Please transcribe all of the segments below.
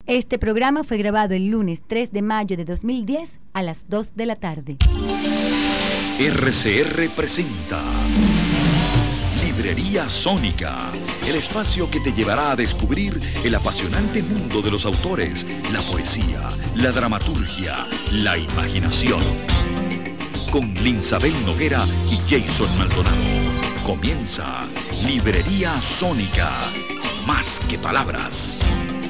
Este programa fue grabado el lunes 3 de mayo de 2010 a las 2 de la tarde. RCR presenta Librería Sónica, el espacio que te llevará a descubrir el apasionante mundo de los autores, la poesía, la dramaturgia, la imaginación. Con Linsabel Noguera y Jason Maldonado. Comienza Librería Sónica, más que palabras.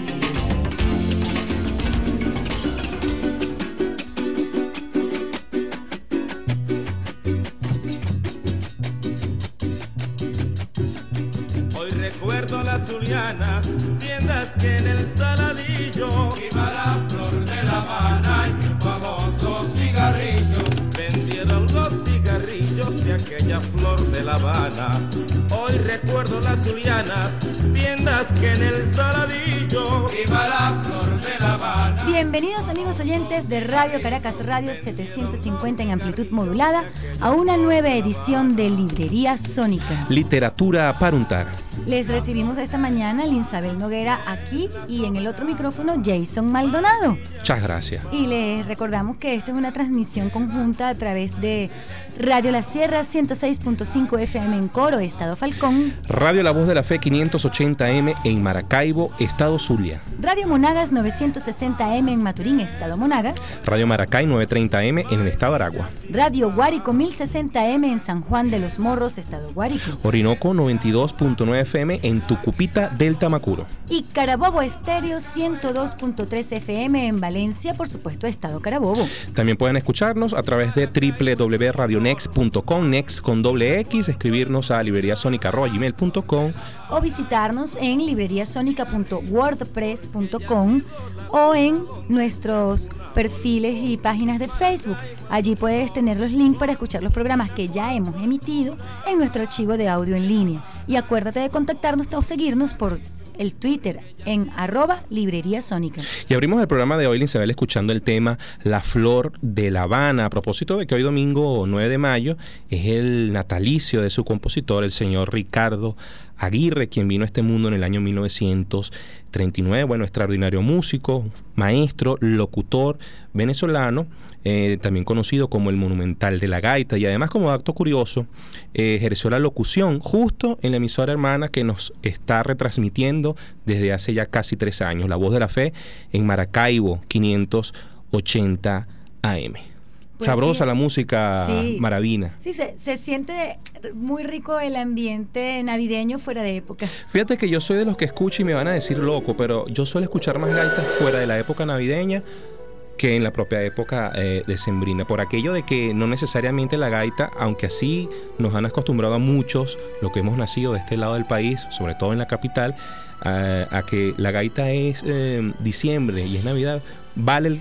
Recuerdo las zulianas, tiendas que en el Saladillo iba la flor de La Habana y un famoso cigarrillo. Vendieron los cigarrillos de aquella flor de La Habana. Hoy recuerdo las zulianas, tiendas que en el Saladillo iba la flor de La Habana. Bienvenidos amigos oyentes de Radio Caracas Radio 750 en amplitud modulada a una nueva edición de Librería Sónica. Literatura para untar. Les recibimos esta mañana Linsabel Noguera aquí y en el otro micrófono Jason Maldonado. Muchas gracias. Y les recordamos que esta es una transmisión conjunta a través de Radio La Sierra 106.5 FM en Coro, Estado Falcón. Radio La Voz de la Fe 580M en Maracaibo, Estado Zulia. Radio Monagas 960M en Maturín, Estado Monagas. Radio Maracay 930M en el Estado Aragua. Radio Guárico 1060M en San Juan de los Morros, Estado Guárico. Orinoco 92.9 FM en Tucupita, Delta Macuro. Y Carabobo Estéreo 102.3 FM en Valencia, por supuesto, Estado Carabobo. También pueden escucharnos a través de www.radionex.com, next con doble X, escribirnos a libreriasonica@gmail.com o visitarnos en libreriasonica.wordpress.com o en nuestros perfiles y páginas de Facebook. Allí puedes tener los links para escuchar los programas que ya hemos emitido en nuestro archivo de audio en línea. Y acuérdate de contactarnos o seguirnos por el Twitter en @libreriasónica. Y abrimos el programa de hoy, Linsabel, escuchando el tema La Flor de La Habana, a propósito de que hoy domingo 9 de mayo es el natalicio de su compositor, el señor Ricardo Aguirre, quien vino a este mundo en el año 1939, bueno, extraordinario músico, maestro, locutor venezolano, también conocido como el Monumental de la Gaita, y además, como dato curioso, ejerció la locución justo en la emisora hermana que nos está retransmitiendo desde hace ya casi 3 años, La Voz de la Fe en Maracaibo 580 AM. Pues sabrosa la música, sí, maravina. Sí, se siente muy rico el ambiente navideño fuera de época. Fíjate que yo soy de los que escucho y me van a decir loco, pero yo suelo escuchar más gaitas fuera de la época navideña que en la propia época decembrina, por aquello de que no necesariamente la gaita, aunque así nos han acostumbrado a muchos, lo que hemos nacido de este lado del país, sobre todo en la capital, a que la gaita es diciembre y es Navidad, vale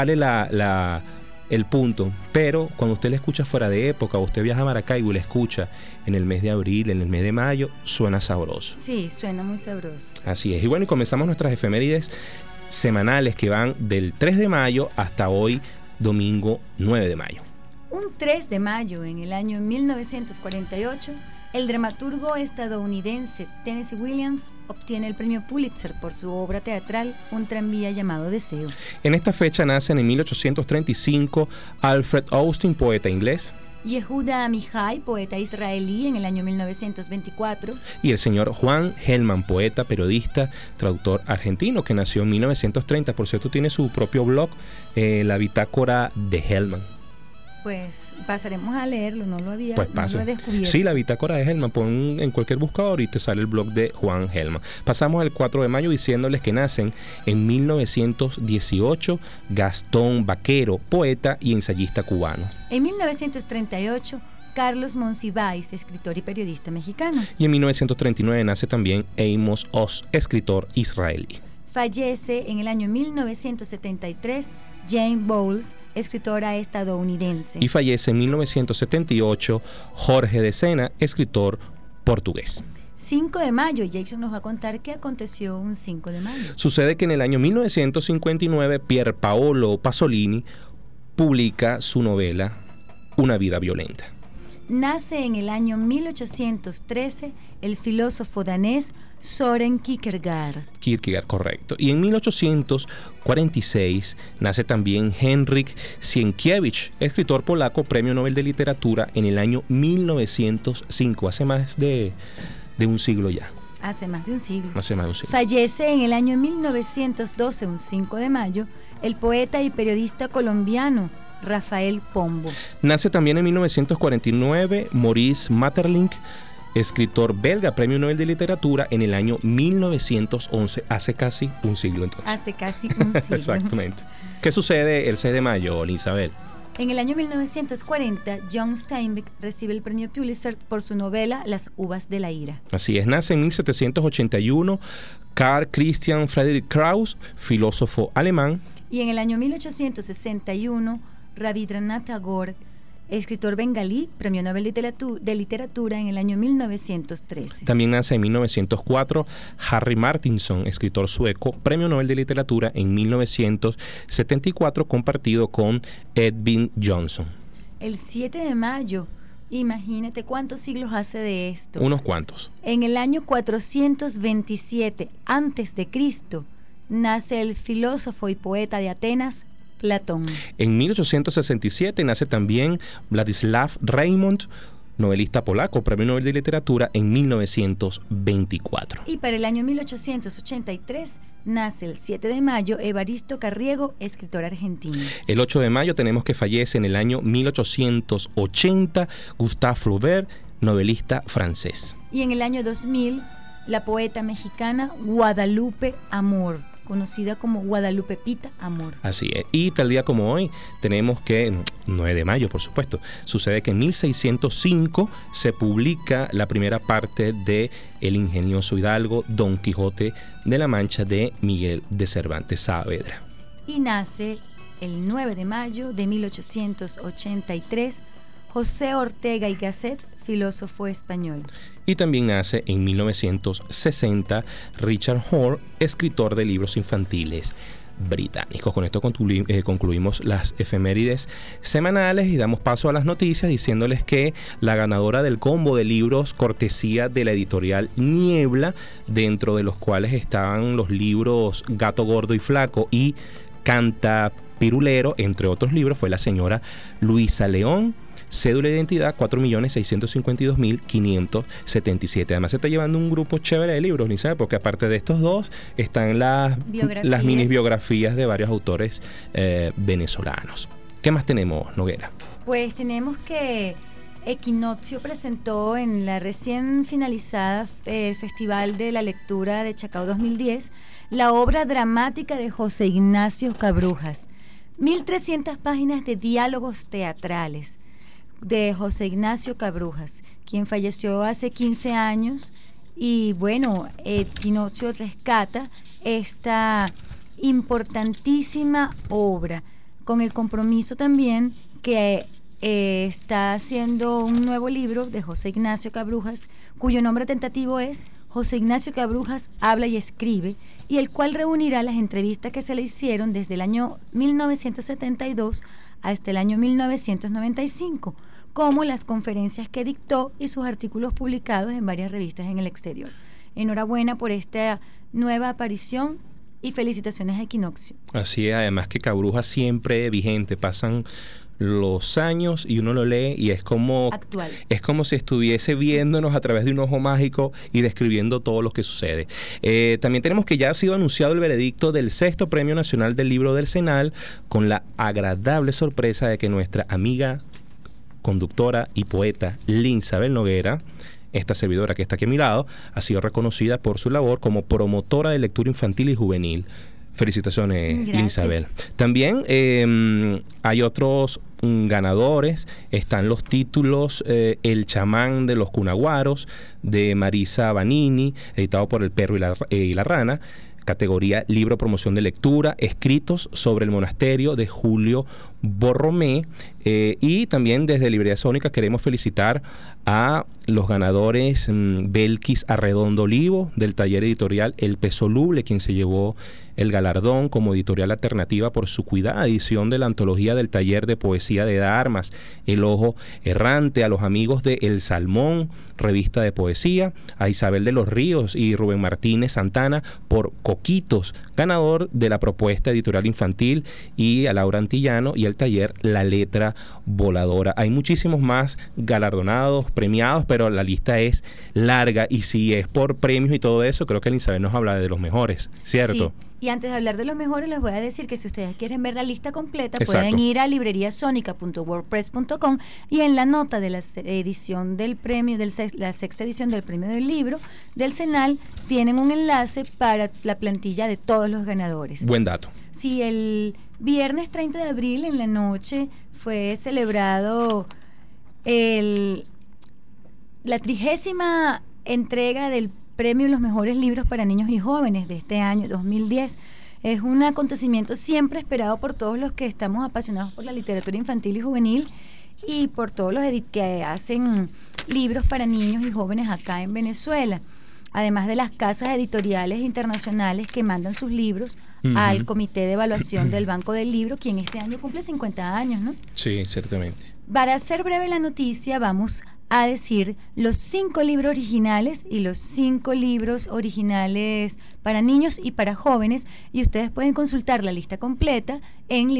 el punto, pero cuando usted la escucha fuera de época, o usted viaja a Maracaibo y la escucha en el mes de abril, en el mes de mayo, suena sabroso. Sí, suena muy sabroso. Así es. Y bueno, y comenzamos nuestras efemérides semanales que van del 3 de mayo hasta hoy, domingo 9 de mayo. Un 3 de mayo en el año 1948, el dramaturgo estadounidense Tennessee Williams obtiene el premio Pulitzer por su obra teatral Un tranvía llamado Deseo. En esta fecha nacen en 1835 Alfred Austin, poeta inglés. Yehuda Amihai, poeta israelí, en el año 1924. Y el señor Juan Gelman, poeta, periodista, traductor argentino, que nació en 1930. Por cierto, tiene su propio blog, la Bitácora de Gelman. Pues pasaremos a leerlo, no lo había, pues no lo he descubierto. Sí, la Bitácora de Gelman, pon en cualquier buscador y te sale el blog de Juan Gelman. Pasamos al 4 de mayo diciéndoles que nacen en 1918 Gastón Vaquero, poeta y ensayista cubano. En 1938 Carlos Monsiváis, escritor y periodista mexicano. Y en 1939 nace también Amos Oz, escritor israelí. Fallece en el año 1973 Jane Bowles, escritora estadounidense. Y fallece en 1978 Jorge de Sena, escritor portugués. 5 de mayo, Jason nos va a contar qué aconteció un 5 de mayo. Sucede que en el año 1959 Pier Paolo Pasolini publica su novela Una vida violenta. nace en el año 1813 el filósofo danés Søren Kierkegaard. Kierkegaard, correcto. Y en 1846 nace también Henryk Sienkiewicz, escritor polaco, premio Nobel de Literatura en el año 1905, hace más de un siglo ya. Hace más de un siglo. Hace más de un siglo. Fallece en el año 1912, un 5 de mayo, el poeta y periodista colombiano Rafael Pombo. Nace también en 1949 Maurice Maeterlinck, escritor belga, premio Nobel de Literatura en el año 1911, hace casi un siglo entonces. Hace casi un siglo. Exactamente. ¿Qué sucede el 6 de mayo, Isabel? En el año 1940, John Steinbeck recibe el premio Pulitzer por su novela Las uvas de la ira. Así es, nace en 1781 Karl Christian Friedrich Krauss, filósofo alemán. Y en el año 1861, Rabindranath Tagore, escritor bengalí, premio Nobel de Literatura en el año 1913. También nace en 1904 Harry Martinson, escritor sueco, premio Nobel de Literatura en 1974, compartido con Edwin Johnson. El 7 de mayo, imagínate cuántos siglos hace de esto. Unos cuantos. En el año 427 a.C., nace el filósofo y poeta de Atenas, Platón. En 1867 nace también Władysław Reymont, novelista polaco, premio Nobel de Literatura en 1924. Y para el año 1883 nace el 7 de mayo Evaristo Carriego, escritor argentino. El 8 de mayo tenemos que fallece en el año 1880 Gustave Flaubert, novelista francés. Y en el año 2000 la poeta mexicana Guadalupe Amor, conocida como Guadalupe Pita Amor. Así es. Y tal día como hoy tenemos que, 9 de mayo por supuesto, sucede que en 1605 se publica la primera parte de El ingenioso hidalgo Don Quijote de la Mancha de Miguel de Cervantes Saavedra. Y nace el 9 de mayo de 1883 José Ortega y Gasset, filósofo español. Y también nace en 1960 Richard Hore, escritor de libros infantiles británicos. Con esto concluimos las efemérides semanales y damos paso a las noticias diciéndoles que la ganadora del combo de libros cortesía de la editorial Niebla, dentro de los cuales estaban los libros Gato Gordo y Flaco y Canta Pirulero, entre otros libros, fue la señora Luisa León. Cédula de identidad 4.652.577. Además se está llevando un grupo chévere de libros, ni sabe, porque aparte de estos dos están las mini biografías de varios autores venezolanos. ¿Qué más tenemos, Noguera? Pues tenemos que Equinoccio presentó en la recién finalizada Festival de la Lectura de Chacao 2010 la obra dramática de José Ignacio Cabrujas. 1.300 páginas de diálogos teatrales de José Ignacio Cabrujas, quien falleció hace 15 años. Y bueno, Equinoccio rescata esta importantísima obra con el compromiso también que está haciendo un nuevo libro de José Ignacio Cabrujas, cuyo nombre tentativo es José Ignacio Cabrujas habla y escribe, y el cual reunirá las entrevistas que se le hicieron desde el año 1972 hasta el año 1995, como las conferencias que dictó y sus artículos publicados en varias revistas en el exterior. Enhorabuena por esta nueva aparición y felicitaciones a Equinoccio. Así es, además que Cabrujas siempre vigente, pasan los años y uno lo lee y es como actual. Es como si estuviese viéndonos a través de un ojo mágico y describiendo todo lo que sucede. También tenemos que ya ha sido anunciado el veredicto del 6º Premio Nacional del Libro del Cenal, con la agradable sorpresa de que nuestra amiga, conductora y poeta Linsabel Noguera, esta servidora que está aquí a mi lado, ha sido reconocida por su labor como promotora de lectura infantil y juvenil. Felicitaciones, Linsabel. También hay otros ganadores. Están los títulos El chamán de los cunaguaros, de Marisa Vanini, editado por El Perro y la Rana. Categoría Libro Promoción de Lectura. Escritos sobre el monasterio, de Julio Borromé. Y también desde Librería Sónica queremos felicitar a los ganadores Belkis Arredondo Olivo del taller editorial El Pesoluble, quien se llevó el galardón como editorial alternativa por su cuidada edición de la antología del taller de poesía de Darmas, El Ojo Errante, a los amigos de El Salmón, revista de poesía, a Isabel de los Ríos y Rubén Martínez Santana por Coquitos, ganador de la propuesta editorial infantil, y a Laura Antillano y el taller La Letra Voladora. Hay muchísimos más galardonados, premiados, pero la lista es larga, y si es por premios y todo eso, creo que Elizabeth nos habla de los mejores, ¿cierto? Sí. Y antes de hablar de los mejores, les voy a decir que si ustedes quieren ver la lista completa, Exacto, pueden ir a libreriasonica.wordpress.com, y en la nota de la edición del premio, la sexta edición del premio del libro del CENAL, tienen un enlace para la plantilla de todos los ganadores. Buen dato. Sí, el viernes 30 de abril en la noche fue celebrado la 30ª entrega del Premio Los Mejores Libros para Niños y Jóvenes de este año 2010. Es un acontecimiento siempre esperado por todos los que estamos apasionados por la literatura infantil y juvenil, y por todos los que hacen libros para niños y jóvenes acá en Venezuela, además de las casas editoriales internacionales que mandan sus libros al Comité de Evaluación del Banco del Libro, quien este año cumple 50 años, ¿no? Sí, ciertamente. Para hacer breve la noticia, vamos a decir los 5 libros originales y los 5 libros originales para niños y para jóvenes, y ustedes pueden consultar la lista completa en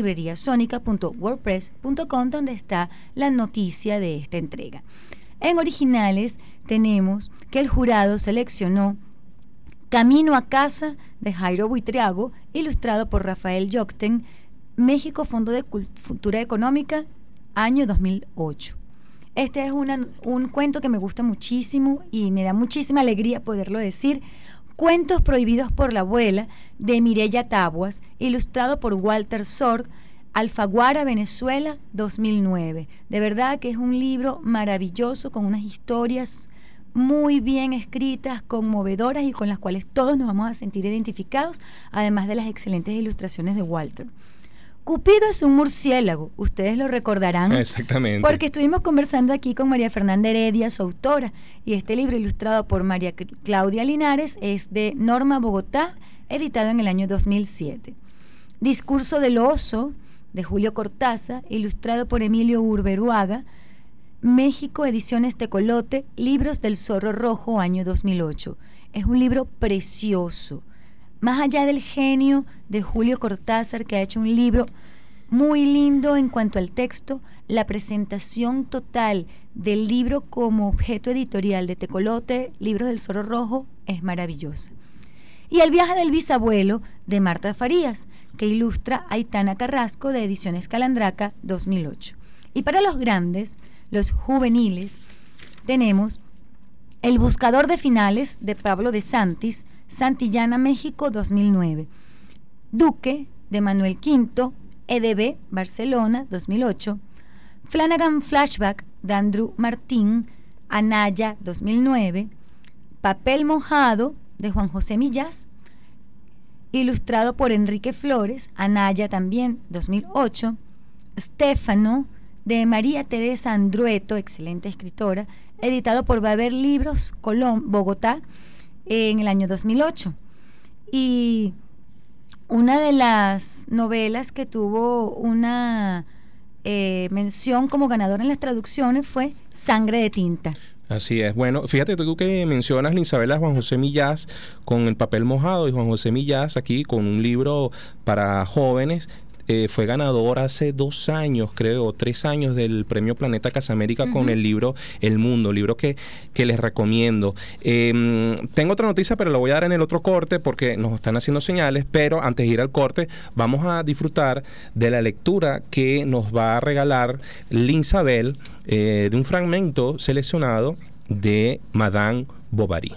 libreriasonica.wordpress.com, donde está la noticia de esta entrega. En originales tenemos que el jurado seleccionó Camino a Casa, de Jairo Buitriago, ilustrado por Rafael Yocten, México, Fondo de Cultura Económica, año 2008. Este es un cuento que me gusta muchísimo y me da muchísima alegría poderlo decir. Cuentos prohibidos por la abuela, de Mireya Tabuas, ilustrado por Walter Sorg, Alfaguara, Venezuela, 2009. De verdad que es un libro maravilloso, con unas historias muy bien escritas, conmovedoras, y con las cuales todos nos vamos a sentir identificados, además de las excelentes ilustraciones de Walter. Cupido es un murciélago, ustedes lo recordarán. Exactamente. Porque estuvimos conversando aquí con María Fernanda Heredia, su autora, y este libro, ilustrado por María Claudia Linares, es de Norma Bogotá, editado en el año 2007. Discurso del oso, de Julio Cortázar, ilustrado por Emilio Urberuaga, México, Ediciones Tecolote, Libros del Zorro Rojo, año 2008. Es un libro precioso. Más allá del genio de Julio Cortázar, que ha hecho un libro muy lindo en cuanto al texto, la presentación total del libro como objeto editorial de Tecolote, Libros del Zorro Rojo, es maravillosa. Y El viaje del bisabuelo, de Marta Farías, que ilustra Aitana Carrasco, de Ediciones Calandraca, 2008. Y para los grandes, los juveniles, tenemos El buscador de finales, de Pablo de Santis, Santillana, México, 2009. Duque, de Manuel Quinto, EDB, Barcelona, 2008. Flanagan Flashback, de Andrew Martín, Anaya, 2009. Papel mojado, de Juan José Millás, ilustrado por Enrique Flores, Anaya también, 2008. Stefano, de María Teresa Andrueto, excelente escritora, editado por Baber Libros, Bogotá, en el año 2008. Y una de las novelas que tuvo una mención como ganadora en las traducciones fue Sangre de Tinta. Así es. Bueno, fíjate tú que mencionas, Isabela, Juan José Millás con El papel mojado, y Juan José Millás aquí con un libro para jóvenes. Fue ganador hace 2 años, creo, 3 años, del Premio Planeta Casamérica con el libro El Mundo, libro que les recomiendo. Tengo otra noticia, pero la voy a dar en el otro corte porque nos están haciendo señales, pero antes de ir al corte vamos a disfrutar de la lectura que nos va a regalar Linsabel, de un fragmento seleccionado de Madame Bovary.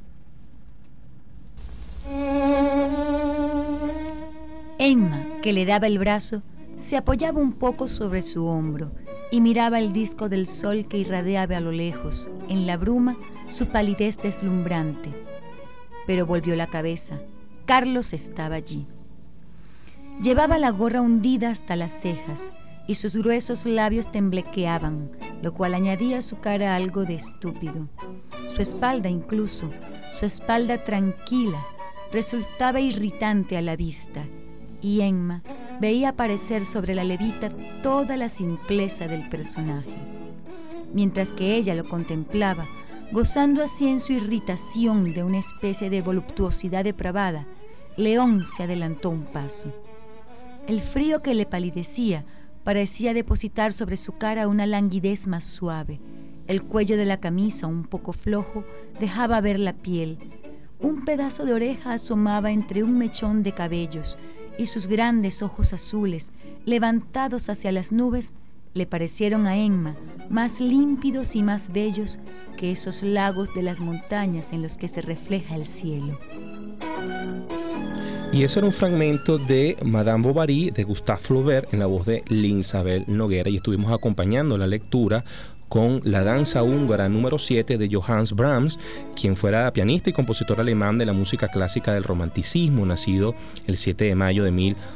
Emma, que le daba el brazo, se apoyaba un poco sobre su hombro y miraba el disco del sol que irradiaba a lo lejos, en la bruma, su palidez deslumbrante. Pero volvió la cabeza. Carlos estaba allí. Llevaba la gorra hundida hasta las cejas y sus gruesos labios temblequeaban, lo cual añadía a su cara algo de estúpido. Su espalda incluso, su espalda tranquila, resultaba irritante a la vista, y Emma veía aparecer sobre la levita toda la simpleza del personaje. Mientras que ella lo contemplaba, gozando así en su irritación de una especie de voluptuosidad depravada, León se adelantó un paso. El frío que le palidecía parecía depositar sobre su cara una languidez más suave. El cuello de la camisa, un poco flojo, dejaba ver la piel. Un pedazo de oreja asomaba entre un mechón de cabellos, y sus grandes ojos azules, levantados hacia las nubes, le parecieron a Emma más límpidos y más bellos que esos lagos de las montañas en los que se refleja el cielo. Y eso era un fragmento de Madame Bovary de Gustave Flaubert en la voz de Linsabel Noguera, y estuvimos acompañando la lectura con la danza húngara número 7 de Johannes Brahms, quien fuera pianista y compositor alemán de la música clásica del romanticismo, nacido el 7 de mayo de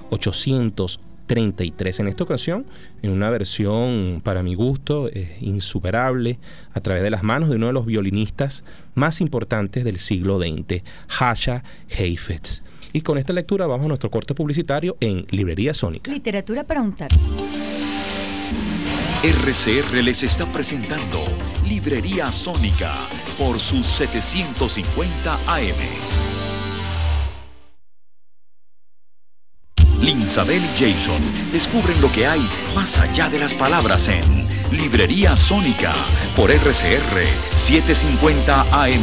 1833. En esta ocasión, en una versión para mi gusto insuperable, a través de las manos de uno de los violinistas más importantes del siglo XX, Jascha Heifetz. Y con esta lectura vamos a nuestro corte publicitario en Librería Sónica. Literatura para untar. RCR les está presentando Librería Sónica por sus 750 AM. Linsabel y Jason descubren lo que hay más allá de las palabras en Librería Sónica por RCR 750 AM.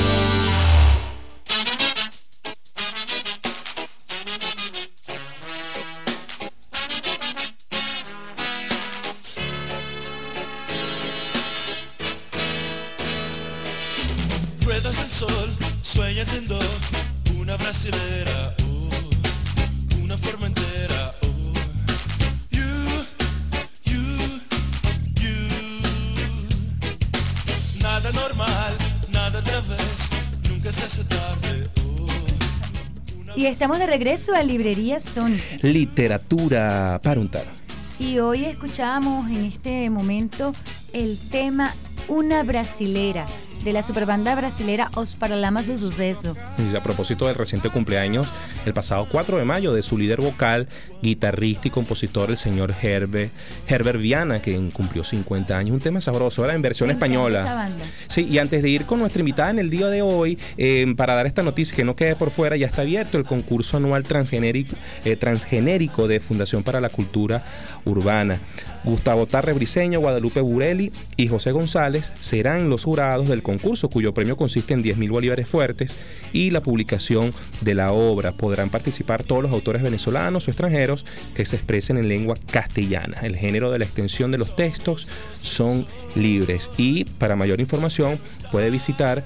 Ruedas el sol, sueña siendo una brasilera, una forma entera. Nada normal, nada otra vez, nunca se hace tarde. Y estamos de regreso a Librería Sónica. Literatura para untar. Y hoy escuchábamos en este momento el tema Una Brasilera, de la superbanda brasilera Os Paralamas do Sucesso. Y a propósito del reciente cumpleaños, el pasado 4 de mayo, de su líder vocal, guitarrista y compositor, el señor Herbert Viana, que cumplió 50 años. Un tema sabroso, era en versión española. Esa banda. Sí, y antes de ir con nuestra invitada en el día de hoy, para dar esta noticia que no quede por fuera, ya está abierto el concurso anual transgenérico de Fundación para la Cultura Urbana. Gustavo Tarre Briceño, Guadalupe Burelli y José González serán los jurados del concurso, cuyo premio consiste en 10.000 bolívares fuertes y la publicación de la obra. Podrán participar todos los autores venezolanos o extranjeros que se expresen en lengua castellana. El género de la extensión de los textos son libres, y para mayor información puede visitar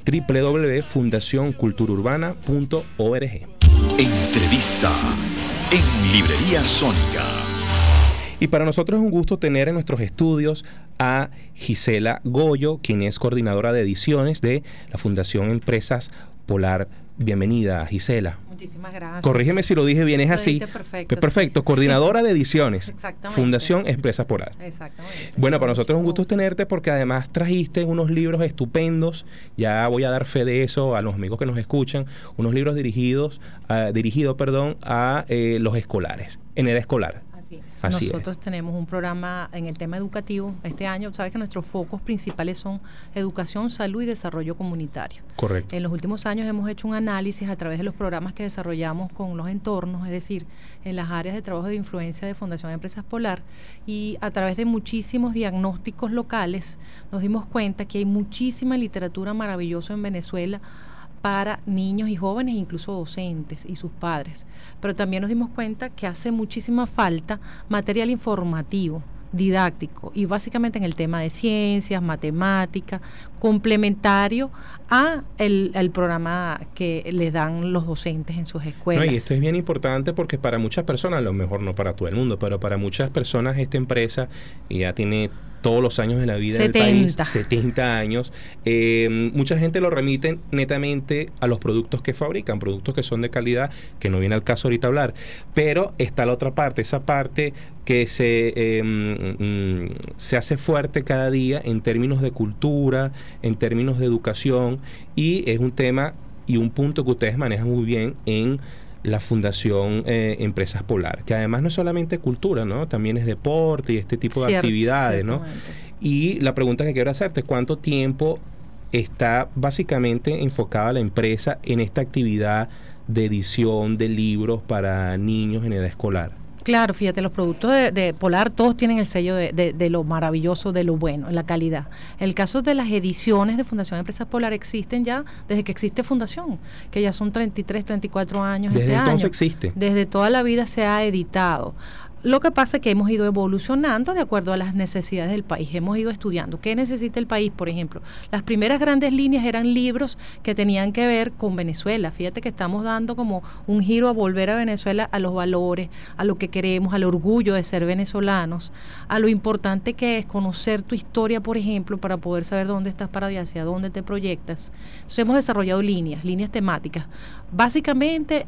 www.fundacionculturaurbana.org. Entrevista en Librería Sónica. Y para nosotros es un gusto tener en nuestros estudios a Gisela Goyo, quien es coordinadora de ediciones de la Fundación Empresas Polar. Bienvenida, Gisela. Muchísimas gracias. Corrígeme si lo dije bien, es así. Perfecto. Perfecto, coordinadora de ediciones. Exactamente. Fundación Empresas Polar. Exactamente. Bueno, para nosotros es un gusto tenerte, porque además trajiste unos libros estupendos. Ya voy a dar fe de eso a los amigos que nos escuchan. Unos libros dirigidos a los escolares, en edad escolar. Nosotros tenemos un programa en el tema educativo este año. Sabes que nuestros focos principales son educación, salud y desarrollo comunitario. Correcto. En los últimos años hemos hecho un análisis a través de los programas que desarrollamos con los entornos, es decir, en las áreas de trabajo de influencia de Fundación Empresas Polar, y a través de muchísimos diagnósticos locales nos dimos cuenta que hay muchísima literatura maravillosa en Venezuela para niños y jóvenes, incluso docentes y sus padres. Pero también nos dimos cuenta que hace muchísima falta material informativo, didáctico, y básicamente en el tema de ciencias, matemática, complementario a el programa que le dan los docentes en sus escuelas. No, y esto es bien importante porque para muchas personas, a lo mejor no para todo el mundo, pero para muchas personas esta empresa ya tiene todos los años de la vida del país, 70 años. Mucha gente lo remite netamente a los productos que fabrican, productos que son de calidad, que no viene al caso ahorita hablar, pero está la otra parte, esa parte que se hace fuerte cada día en términos de cultura, en términos de educación, y es un tema y un punto que ustedes manejan muy bien en la Fundación Empresas Polar, que además no es solamente cultura, ¿no? También es deporte y este tipo de actividades, ¿no? Y la pregunta que quiero hacerte, ¿cuánto tiempo está básicamente enfocada la empresa en esta actividad de edición de libros para niños en edad escolar? Claro, fíjate, los productos de Polar todos tienen el sello de lo maravilloso, de lo bueno, la calidad. El caso de las ediciones de Fundación Empresas Polar existen ya desde que existe Fundación, que ya son 33, 34 años. Desde entonces existe. Desde toda la vida se ha editado. Lo que pasa es que hemos ido evolucionando de acuerdo a las necesidades del país. Hemos ido estudiando qué necesita el país, por ejemplo. Las primeras grandes líneas eran libros que tenían que ver con Venezuela. Fíjate que estamos dando como un giro a volver a Venezuela, a los valores, a lo que queremos, al orgullo de ser venezolanos, a lo importante que es conocer tu historia, por ejemplo, para poder saber dónde estás parado y hacia dónde te proyectas. Entonces hemos desarrollado líneas temáticas. Básicamente,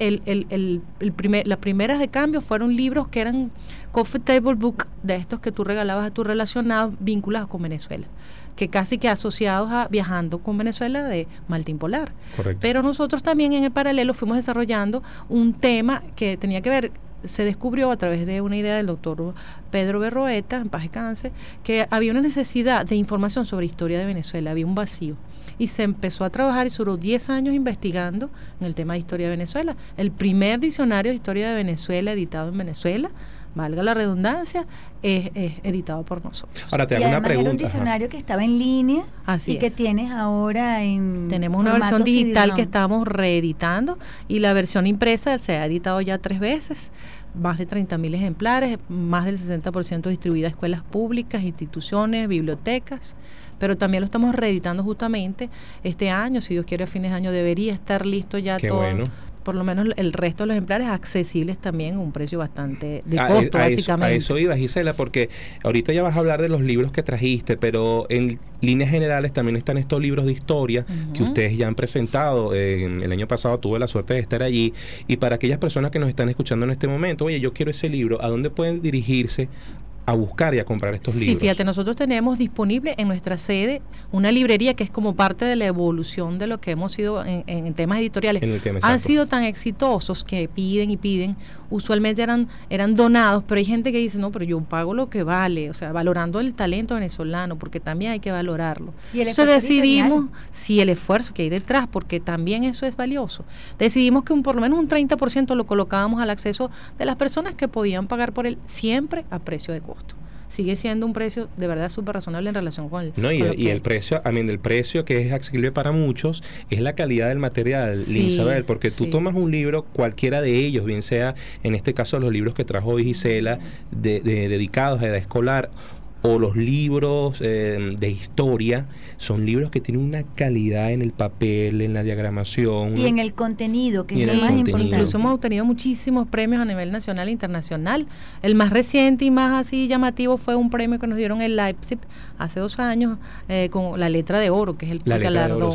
las primeras de cambio fueron libros que eran coffee table book, de estos que tú regalabas a tus relacionados vinculados con Venezuela, que casi que asociados a Viajando con Venezuela de Martín Polar. Correcto. Pero nosotros también en el paralelo fuimos desarrollando un tema que tenía que ver, se descubrió a través de una idea del doctor Pedro Berroeta, en paz descanse, que había una necesidad de información sobre historia de Venezuela, había un vacío. Y se empezó a trabajar y duró 10 años investigando en el tema de historia de Venezuela. El primer diccionario de historia de Venezuela editado en Venezuela, valga la redundancia, es editado por nosotros. Ahora te hago una pregunta. Era un diccionario que estaba en línea. Así que tienes ahora en tenemos una versión digital que estamos reeditando, y la versión impresa se ha editado ya 3 veces, más de 30.000 ejemplares, más del 60% distribuida a escuelas públicas, instituciones, bibliotecas, pero también lo estamos reeditando justamente este año. Si Dios quiere, a fines de año debería estar listo ya. Qué todo. Bueno. Por lo menos el resto de los ejemplares accesibles también a un precio bastante de costo, básicamente. A eso iba, Gisela, porque ahorita ya vas a hablar de los libros que trajiste, pero en líneas generales también están estos libros de historia que ustedes ya han presentado. El año pasado tuve la suerte de estar allí, y para aquellas personas que nos están escuchando en este momento, oye, yo quiero ese libro, ¿a dónde pueden dirigirse a buscar y a comprar estos libros? Sí, fíjate, nosotros tenemos disponible en nuestra sede una librería que es como parte de la evolución de lo que hemos sido en temas editoriales. Han sido tan exitosos que piden y piden. Usualmente eran donados, pero hay gente que dice, no, pero yo pago lo que vale, o sea, valorando el talento venezolano, porque también hay que valorarlo. Y entonces decidimos, sí, el esfuerzo que hay detrás, porque también eso es valioso. Decidimos que por lo menos un 30% lo colocábamos al acceso de las personas que podían pagar por él, siempre a precio de costo. Sigue siendo un precio de verdad súper razonable en relación con el precio, el precio que es accesible para muchos es la calidad del material, Linsabel, porque tú tomas un libro, cualquiera de ellos, bien sea en este caso los libros que trajo hoy Gisela, dedicados a edad escolar, o los libros de historia, son libros que tienen una calidad en el papel, en la diagramación. Y en el contenido, que es lo más importante. Incluso hemos obtenido muchísimos premios a nivel nacional e internacional. El más reciente y más así llamativo fue un premio que nos dieron en Leipzig hace 2 años, con la letra de oro, que es el galardón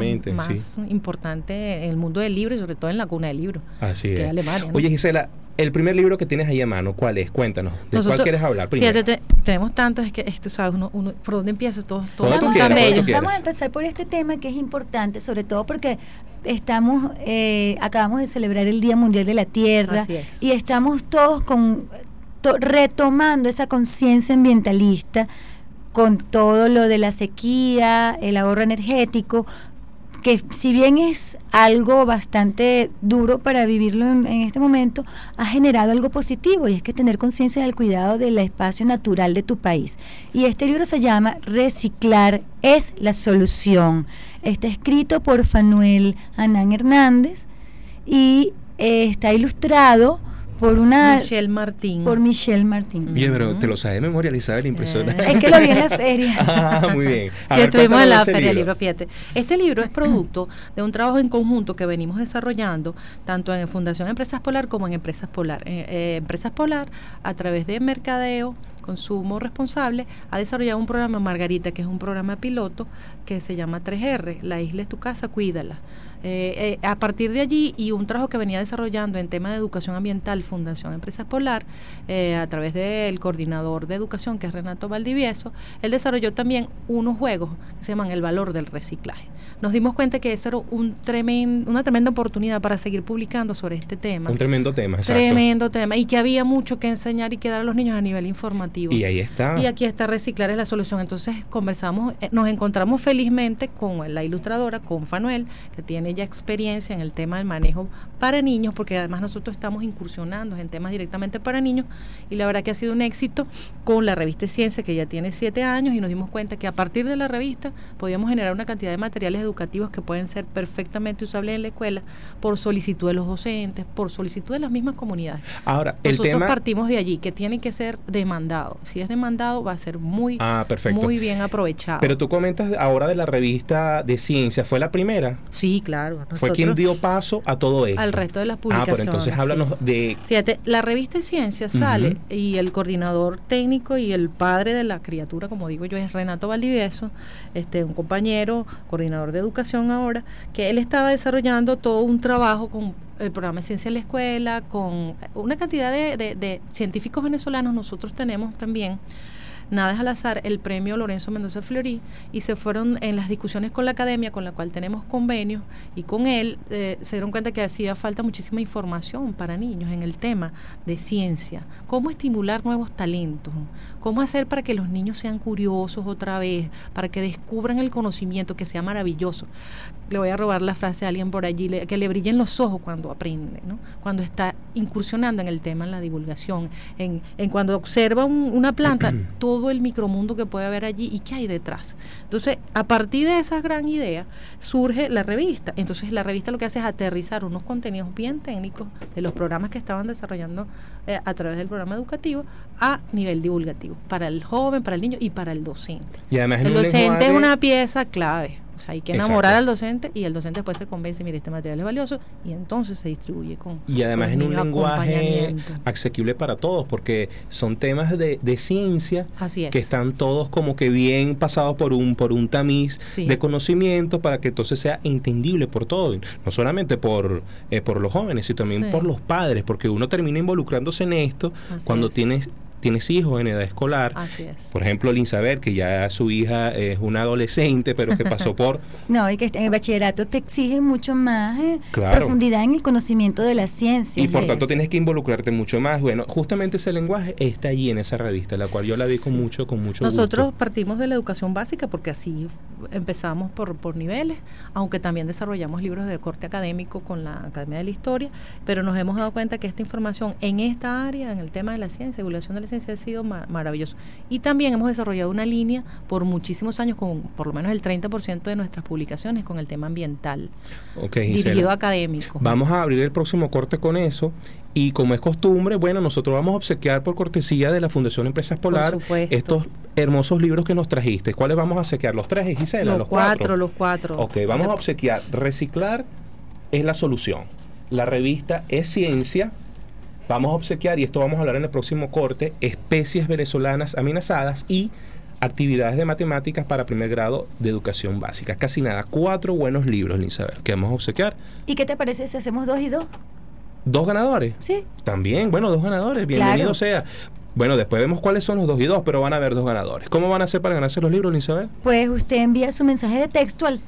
más importante en el mundo del libro y sobre todo en la cuna del libro. Así es. Que es Alemania, ¿no? Oye, Gisela, el primer libro que tienes ahí a mano, ¿cuál es? Cuéntanos. ¿Cuál quieres hablar primero? Fíjate, tenemos tantos, es que esto, ¿sabes? Uno, ¿por dónde empiezas? Todos vamos a empezar por este tema que es importante, sobre todo porque acabamos de celebrar el Día Mundial de la Tierra. Así es. Y estamos todos retomando esa conciencia ambientalista con todo lo de la sequía, el ahorro energético, que si bien es algo bastante duro para vivirlo en este momento, ha generado algo positivo, y es que tener conciencia del cuidado del espacio natural de tu país. Y este libro se llama Reciclar es la solución. Está escrito por Fanuel Anán Hernández y está ilustrado por Michelle Martín. Oye, pero te lo sabes de memoria, Elizabeth, impresionante. Es que lo vi en la feria. Muy bien. Sí, estuvimos en la feria del libro, fíjate. Este libro es producto de un trabajo en conjunto que venimos desarrollando tanto en Fundación Empresas Polar como en Empresas Polar. Empresas Polar, a través de mercadeo, consumo responsable, ha desarrollado un programa, Margarita, que es un programa piloto que se llama 3R, La isla es tu casa, cuídala. A partir de allí, y un trabajo que venía desarrollando en tema de educación ambiental, Fundación Empresas Polar, a través del coordinador de educación, que es Renato Valdivieso, él desarrolló también unos juegos que se llaman El valor del reciclaje. Nos dimos cuenta que eso era una tremenda oportunidad para seguir publicando sobre este tema. Un tremendo tema, exacto. Tremendo tema, y que había mucho que enseñar y que dar a los niños a nivel informativo. Y ahí está. Y aquí está Reciclar es la solución. Entonces conversamos, nos encontramos felizmente con la ilustradora, con Fanuel, que tiene ya experiencia en el tema del manejo para niños, porque además nosotros estamos incursionando en temas directamente para niños, y la verdad que ha sido un éxito con la revista Ciencia, que ya tiene 7 años, y nos dimos cuenta que a partir de la revista podíamos generar una cantidad de materiales educativos que pueden ser perfectamente usables en la escuela por solicitud de los docentes, por solicitud de las mismas comunidades. Ahora, nosotros partimos de allí, que tiene que ser demandado. Si es demandado, va a ser muy bien aprovechado. Pero tú comentas ahora de la revista de Ciencia, ¿fue la primera? Sí, claro. Fue quien dio paso a todo esto. Al resto de las publicaciones. Pero entonces háblanos de... Fíjate, la revista de Ciencia sale, y el coordinador técnico y el padre de la criatura, como digo yo, es Renato Valdivieso, un compañero, coordinador de educación ahora, que él estaba desarrollando todo un trabajo con el programa de Ciencia en la Escuela, con una cantidad de científicos venezolanos. Nosotros tenemos también, nada es al azar, el premio Lorenzo Mendoza Fleury, y se fueron en las discusiones con la academia, con la cual tenemos convenios, y con él se dieron cuenta que hacía falta muchísima información para niños en el tema de ciencia, cómo estimular nuevos talentos, cómo hacer para que los niños sean curiosos otra vez, para que descubran el conocimiento, que sea maravilloso. Le voy a robar la frase a alguien por allí, que le brillen los ojos cuando aprende, ¿no? Cuando está incursionando en el tema, en la divulgación, en cuando observa una planta, todo el micromundo que puede haber allí y qué hay detrás. Entonces, a partir de esa gran idea, surge la revista. Entonces, la revista lo que hace es aterrizar unos contenidos bien técnicos de los programas que estaban desarrollando a través del programa educativo a nivel divulgativo, para el joven, para el niño y para el docente. Y además el docente es una pieza clave. O sea, hay que enamorar al docente, y el docente después se convence, mire, este material es valioso, y entonces se distribuye con... Y además en un lenguaje asequible para todos, porque son temas de ciencia que están todos como que bien pasados por un tamiz de conocimiento, para que entonces sea entendible por todos, no solamente por los jóvenes, sino también por los padres, porque uno termina involucrándose en esto cuando tienes hijos en edad escolar. Así es. Por ejemplo, Linsabel, que ya su hija es una adolescente, pero que pasó por... No, y que en el bachillerato te exige mucho más profundidad en el conocimiento de la ciencia. Y por tanto tienes que involucrarte mucho más. Bueno, justamente ese lenguaje está allí en esa revista, la cual yo la vi con mucho Nosotros gusto. Partimos de la educación básica, porque así empezamos por niveles, aunque también desarrollamos libros de corte académico con la Academia de la Historia, pero nos hemos dado cuenta que esta información en esta área, en el tema de la ciencia, divulgación de la ciencia, ha sido maravilloso. Y también hemos desarrollado una línea por muchísimos años, con por lo menos el 30% de nuestras publicaciones con el tema ambiental, dirigido a académicos. Vamos a abrir el próximo corte con eso, y como es costumbre, bueno, nosotros vamos a obsequiar por cortesía de la Fundación Empresas Polar estos hermosos libros que nos trajiste. ¿Cuáles vamos a obsequiar? ¿Los 3, Gisela? Los cuatro. Ok, vamos a obsequiar Reciclar es la solución. La revista es Ciencia. Vamos a obsequiar, y esto vamos a hablar en el próximo corte, Especies venezolanas amenazadas y Actividades de matemáticas para primer grado de educación básica. Casi nada, 4 buenos libros, Linsabel, que vamos a obsequiar. ¿Y qué te parece si hacemos 2 y 2? ¿2 ganadores? Sí. También, bueno, 2 ganadores, bienvenido sea. Bueno, después vemos cuáles son los 2 y 2, pero van a haber 2 ganadores. ¿Cómo van a hacer para ganarse los libros, Linsabel? Pues usted envía su mensaje de texto al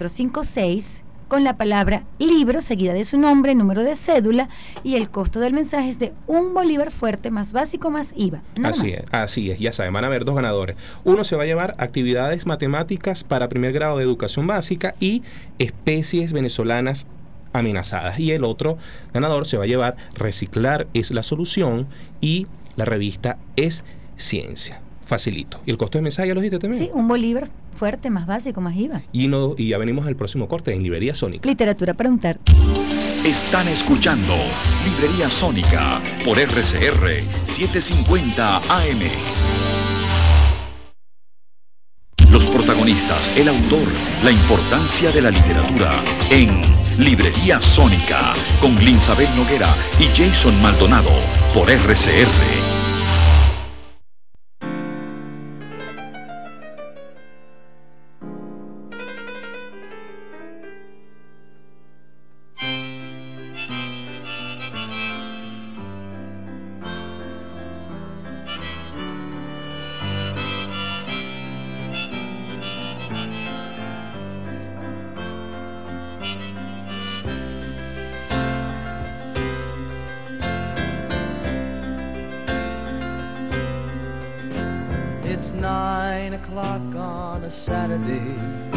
3456 con la palabra libro seguida de su nombre, número de cédula, y el costo del mensaje es de $1 fuerte más básico más IVA. Así es, ya saben, van a haber 2 ganadores. Uno se va a llevar Actividades matemáticas para primer grado de educación básica y Especies venezolanas amenazadas, y el otro ganador se va a llevar Reciclar es la solución y la revista es Ciencia. Facilito. ¿Y el costo de mensaje ya lo dijiste también? Sí, $1 fuerte más básico más IVA. Y ya venimos al próximo corte en Librería Sónica. Literatura para untar. Están escuchando Librería Sónica por RCR 750 AM. Los protagonistas, el autor, la importancia de la literatura en Librería Sónica con Linsabel Noguera y Jason Maldonado por RCR. it's 9 o'clock on a Saturday.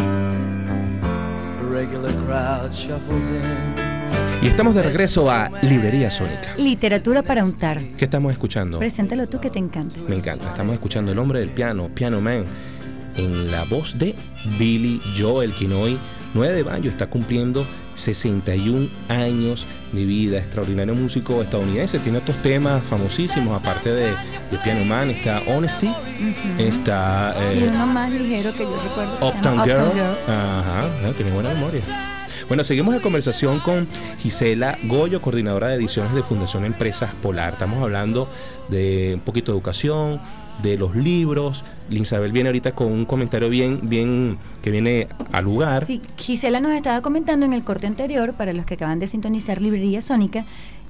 A regular crowd shuffles in. Y estamos de regreso a Librería Sónica. Literatura para untar. ¿Qué estamos escuchando? Preséntalo tú, que te encanta. Me encanta. Estamos escuchando El hombre del piano, Piano Man, en la voz de Billy Joel, quien hoy, 9 de mayo, está cumpliendo 61 años de vida. Extraordinario músico estadounidense. Tiene otros temas famosísimos, aparte de Piano Man. Está Honesty, está... y uno más ligero que yo recuerdo, que Uptown se llama Girl. Ajá, no, tiene buena memoria. Bueno, seguimos en conversación con Gisela Goyo, coordinadora de ediciones de Fundación Empresas Polar. Estamos hablando de un poquito de educación, de los libros. Linsabel viene ahorita con un comentario bien que viene al lugar. Sí, Gisela nos estaba comentando en el corte anterior, para los que acaban de sintonizar Librería Sónica,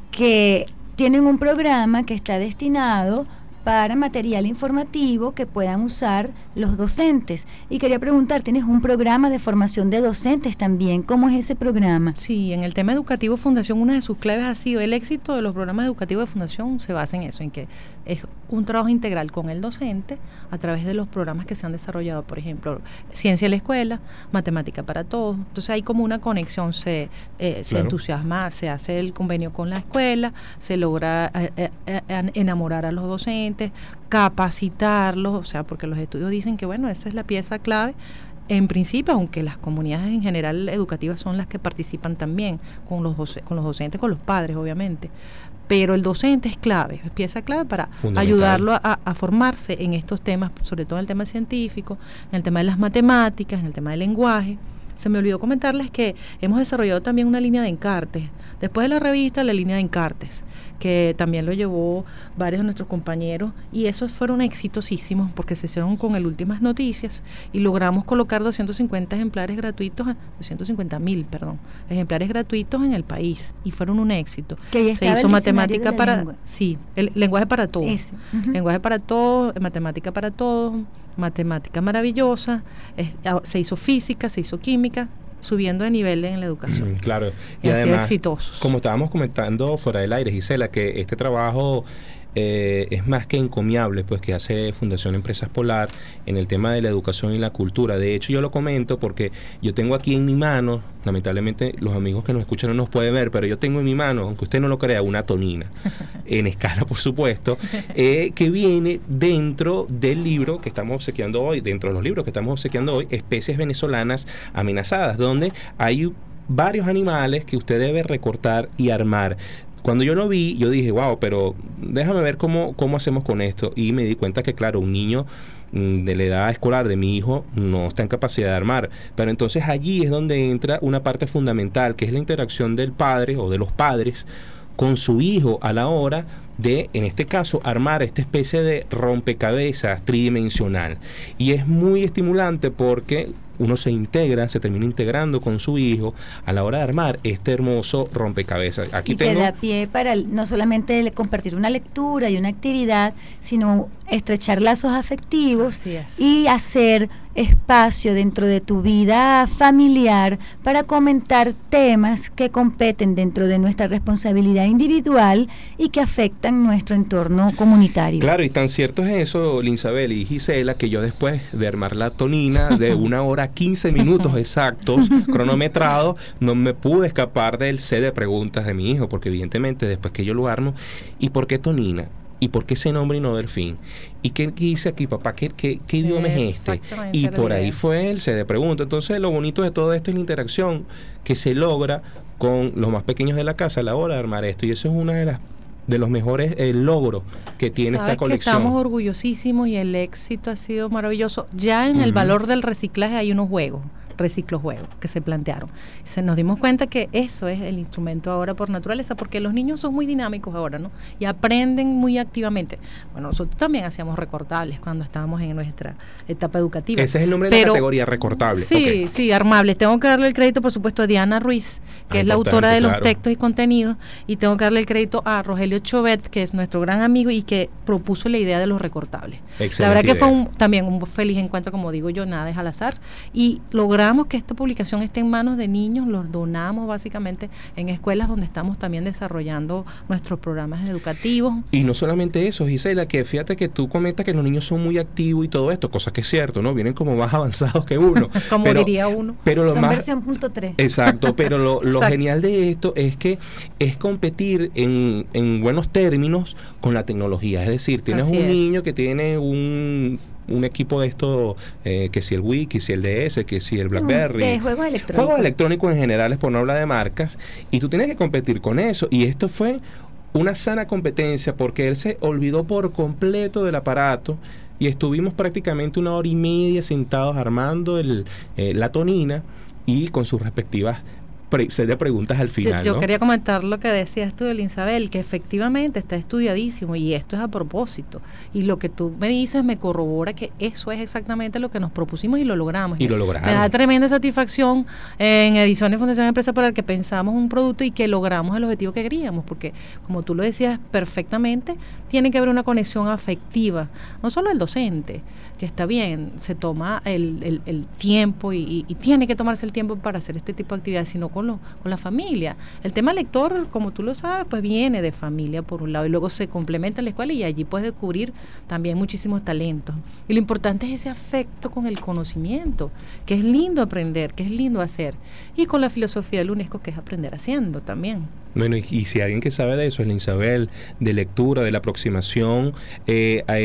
que tienen un programa que está destinado para material informativo que puedan usar los docentes. Y quería preguntar, ¿tienes un programa de formación de docentes también? ¿Cómo es ese programa? Sí, en el tema educativo Fundación, una de sus claves ha sido el éxito de los programas educativos de Fundación se basa en eso, en que es un trabajo integral con el docente a través de los programas que se han desarrollado, por ejemplo, Ciencia en la Escuela, Matemática para Todos. Entonces hay como una conexión, se entusiasma, se hace el convenio con la escuela, se logra enamorar a los docentes, capacitarlos, o sea, porque los estudios dicen que, bueno, esa es la pieza clave. En principio, aunque las comunidades en general educativas son las que participan también con los docentes, con los padres, obviamente, pero el docente es clave, es pieza clave para ayudarlo a formarse en estos temas, sobre todo en el tema científico, en el tema de las matemáticas, en el tema del lenguaje. Se me olvidó comentarles que hemos desarrollado también una línea de encartes. Después de la revista, la línea de encartes, que también lo llevó varios de nuestros compañeros, y esos fueron exitosísimos porque se hicieron con el Últimas Noticias y logramos colocar 250 ejemplares gratuitos, 250,000, ejemplares gratuitos en el país, y fueron un éxito. Que se hizo matemática para lengua. Sí, el lenguaje para todos. Lenguaje para todos, matemática para todos, matemática maravillosa, se hizo física, se hizo química, subiendo de nivel en la educación. Claro, y además, exitosos. Como estábamos comentando fuera del aire, Gisela, que este trabajo es más que encomiable, pues, que hace Fundación Empresas Polar en el tema de la educación y la cultura. De hecho, yo lo comento porque yo tengo aquí en mi mano, lamentablemente los amigos que nos escuchan no nos pueden ver, pero yo tengo en mi mano, aunque usted no lo crea, una tonina, en escala, por supuesto, que viene dentro del libro que estamos obsequiando hoy, dentro de los libros que estamos obsequiando hoy, Especies Venezolanas Amenazadas, donde hay varios animales que usted debe recortar y armar. Cuando yo lo vi, yo dije, wow, pero déjame ver cómo hacemos con esto. Y me di cuenta que, claro, un niño de la edad escolar de mi hijo no está en capacidad de armar. Pero entonces allí es donde entra una parte fundamental, que es la interacción del padre o de los padres con su hijo a la hora de, en este caso, armar esta especie de rompecabezas tridimensional. Y es muy estimulante porque uno se termina integrando con su hijo a la hora de armar este hermoso rompecabezas. Aquí y te da pie para no solamente compartir una lectura y una actividad, sino estrechar lazos afectivos y hacer espacio dentro de tu vida familiar para comentar temas que competen dentro de nuestra responsabilidad individual y que afectan nuestro entorno comunitario. Claro, y tan cierto es eso, Linsabel y Gisela, que yo después de armar la tonina de 1 hora 15 minutos exactos, cronometrados, no me pude escapar del set de preguntas de mi hijo, porque evidentemente después que yo lo armo, ¿y por qué tonina? ¿Y por qué ese nombre y no delfín? ¿Y qué dice aquí, papá? ¿Qué idioma es este? Y por ahí fue el set de preguntas. Entonces, lo bonito de todo esto es la interacción que se logra con los más pequeños de la casa a la hora de armar esto. Y eso es una de los mejores logros que tiene esta colección. Estamos orgullosísimos y el éxito ha sido maravilloso. Ya en el valor del reciclaje hay unos juegos, reciclojuegos que se plantearon. Nos dimos cuenta que eso es el instrumento ahora por naturaleza, porque los niños son muy dinámicos ahora, ¿no? Y aprenden muy activamente. Bueno, nosotros también hacíamos recortables cuando estábamos en nuestra etapa educativa. Ese es el nombre de la categoría, recortable. Sí, sí, armables. Tengo que darle el crédito, por supuesto, a Diana Ruiz, que es la autora de los textos y contenidos, y tengo que darle el crédito a Rogelio Chovet, que es nuestro gran amigo y que propuso la idea de los recortables. Excelente. La verdad que fue también un feliz encuentro, como digo yo, nada es al azar, y lograr logramos que esta publicación esté en manos de niños, los donamos básicamente en escuelas donde estamos también desarrollando nuestros programas educativos. Y no solamente eso, Gisela, que fíjate que tú comentas que los niños son muy activos y todo esto, cosa que es cierto, ¿no? Vienen como más avanzados que uno. Como diría uno. Pero lo Son más, versión punto 3. exacto, pero lo genial de esto es que es competir en buenos términos con la tecnología. Es decir, tienes Así un es. niño que tiene un equipo de esto, que si el Wii, que si el DS, que si el BlackBerry. De juegos electrónicos. Juegos electrónicos en general, por no hablar de marcas, y tú tienes que competir con eso. Y esto fue una sana competencia porque él se olvidó por completo del aparato y estuvimos prácticamente 1 hora y media sentados armando la tonina y con sus respectivas serie de preguntas al final. Yo ¿no? quería comentar lo que decías tú, Elinsabel, que efectivamente está estudiadísimo y esto es a propósito. Y lo que tú me dices me corrobora que eso es exactamente lo que nos propusimos y lo logramos. Y lo logramos. Me da tremenda satisfacción en Ediciones Fundación Empresa Polar que pensamos un producto y que logramos el objetivo que queríamos, porque como tú lo decías perfectamente, tiene que haber una conexión afectiva, no solo el docente, que está bien, se toma el tiempo y tiene que tomarse el tiempo para hacer este tipo de actividades, sino con la familia. El tema lector, como tú lo sabes, pues viene de familia por un lado y luego se complementa en la escuela y allí puedes descubrir también muchísimos talentos. Y lo importante es ese afecto con el conocimiento, que es lindo aprender, que es lindo hacer. Y con la filosofía del UNESCO, que es aprender haciendo también. Bueno, y si alguien que sabe de eso es Elinsabel, de lectura, de la aproximación a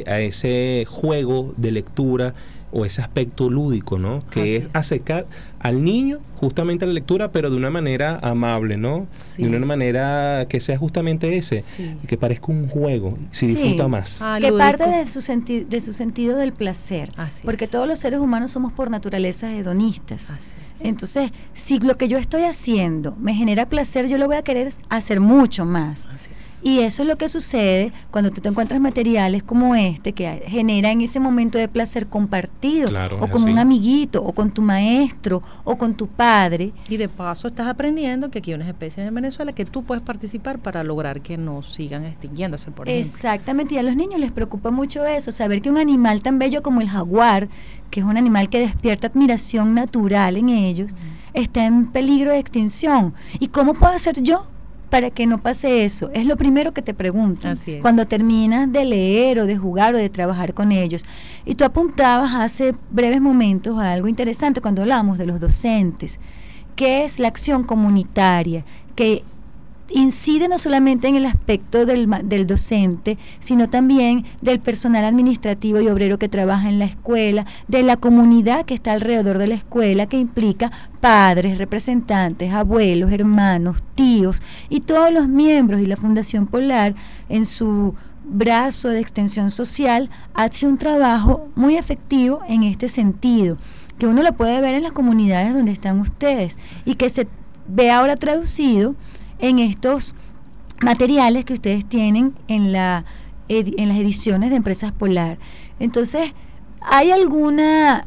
ese juego de lectura o ese aspecto lúdico, ¿no? Que es acercar al niño justamente a la lectura, pero de una manera amable, ¿no? Sí. De una manera que sea justamente ese, que parezca un juego, si disfruta más. Que parte de su sentido del placer, porque todos los seres humanos somos por naturaleza hedonistas. Entonces, si lo que yo estoy haciendo me genera placer, yo lo voy a querer hacer mucho más. Y eso es lo que sucede cuando tú te encuentras materiales como este, que generan ese momento de placer compartido, o con un amiguito, o con tu maestro, o con tu padre. Y de paso estás aprendiendo que aquí hay unas especies en Venezuela que tú puedes participar para lograr que no sigan extinguiéndose, por ejemplo. Exactamente, y a los niños les preocupa mucho eso, saber que un animal tan bello como el jaguar, que es un animal que despierta admiración natural en ellos, está en peligro de extinción. ¿Y cómo puedo hacer yo para que no pase eso? Es lo primero que te preguntan cuando terminas de leer o de jugar o de trabajar con ellos. Y tú apuntabas hace breves momentos a algo interesante cuando hablábamos de los docentes, que es la acción comunitaria, que incide no solamente en el aspecto del docente, sino también del personal administrativo y obrero que trabaja en la escuela, de la comunidad que está alrededor de la escuela, que implica padres, representantes, abuelos, hermanos, tíos y todos los miembros. Y la Fundación Polar, en su brazo de extensión social, hace un trabajo muy efectivo en este sentido, que uno lo puede ver en las comunidades donde están ustedes y que se ve ahora traducido en estos materiales que ustedes tienen en las ediciones de Empresas Polar. Entonces, ¿hay alguna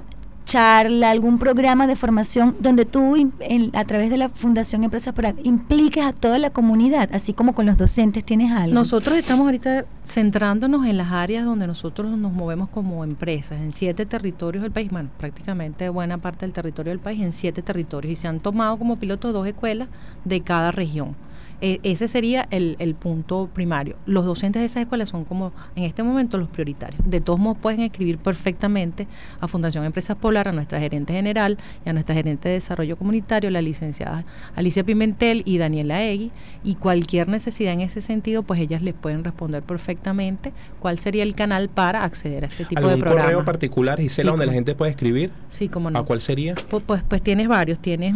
charla, algún programa de formación donde tú, a través de la Fundación Empresas Polar, impliques a toda la comunidad, así como con los docentes tienes algo? Nosotros estamos ahorita centrándonos en las áreas donde nosotros nos movemos como empresas, en 7 territorios del país, bueno, prácticamente buena parte del territorio del país, en 7 territorios, y se han tomado como piloto 2 escuelas de cada región. Ese sería el punto primario. Los docentes de esas escuelas son como en este momento los prioritarios. De todos modos pueden escribir perfectamente a Fundación Empresas Polar, a nuestra gerente general y a nuestra gerente de desarrollo comunitario, la licenciada Alicia Pimentel y Daniela Egui, y cualquier necesidad en ese sentido, pues ellas les pueden responder perfectamente cuál sería el canal para acceder a ese tipo de programa. ¿Algún correo particular, Gisela, donde la gente puede escribir? Sí, cómo no. ¿A cuál sería? Pues tienes varios. Tienes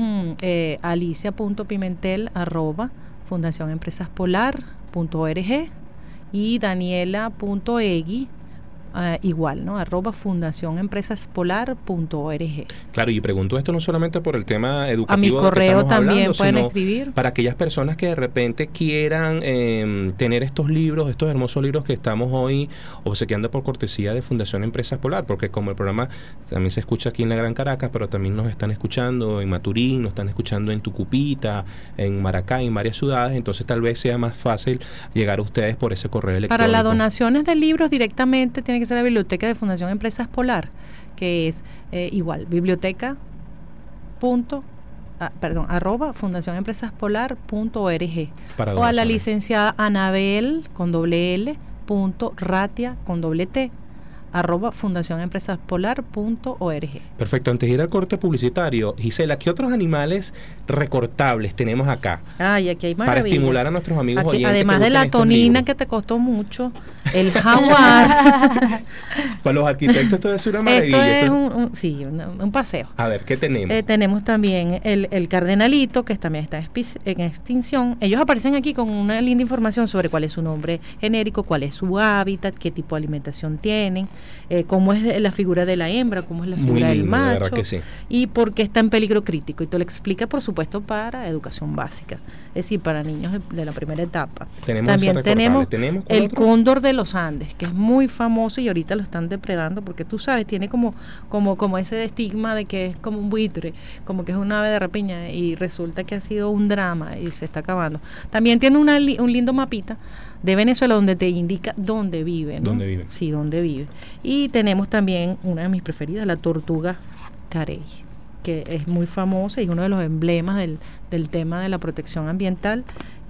alicia.pimentel@fundacionempresaspolar.org y daniela.egui igual, ¿no? @fundacionempresaspolar.org. Claro, y pregunto esto no solamente por el tema educativo. A mi correo que también hablando, pueden sino escribir. Para aquellas personas que de repente quieran tener estos libros, estos hermosos libros que estamos hoy obsequiando por cortesía de Fundación Empresas Polar, porque como el programa también se escucha aquí en la Gran Caracas, pero también nos están escuchando en Maturín, nos están escuchando en Tucupita, en Maracay, en varias ciudades, entonces tal vez sea más fácil llegar a ustedes por ese correo electrónico. Para las donaciones de libros directamente tiene que ser la biblioteca de Fundación Empresas Polar, que es igual, @fundacionempresaspolar.org, o a la licenciada Anabel con @Ratia con @T @fundacionempresaspolar.org. Perfecto. Antes de ir al corte publicitario, Gisela, ¿qué otros animales recortables tenemos acá? Ay, aquí hay maravillas. Para estimular a nuestros amigos oyentes. Además de la tonina que te costó mucho, el jaguar. Para los arquitectos esto es una maravilla. Esto es un paseo. A ver, ¿qué tenemos? Tenemos también el cardenalito, que también está en extinción. Ellos aparecen aquí con una linda información sobre cuál es su nombre genérico, cuál es su hábitat, qué tipo de alimentación tienen, cómo es la figura de la hembra, cómo es la figura del macho, de verdad que sí. Y por qué está en peligro crítico. Y te lo explica, por supuesto, para educación básica, es decir, para niños de la primera etapa. También tenemos el cóndor de los Andes, que es muy famoso y ahorita lo están depredando porque tú sabes, tiene como ese estigma de que es como un buitre, como que es un ave de rapiña, y resulta que ha sido un drama y se está acabando. También tiene un lindo mapita de Venezuela donde te indica dónde vive, ¿no? ¿Dónde vive? Sí, dónde vive. Y tenemos también una de mis preferidas, la tortuga carey, que es muy famosa y es uno de los emblemas del tema de la protección ambiental,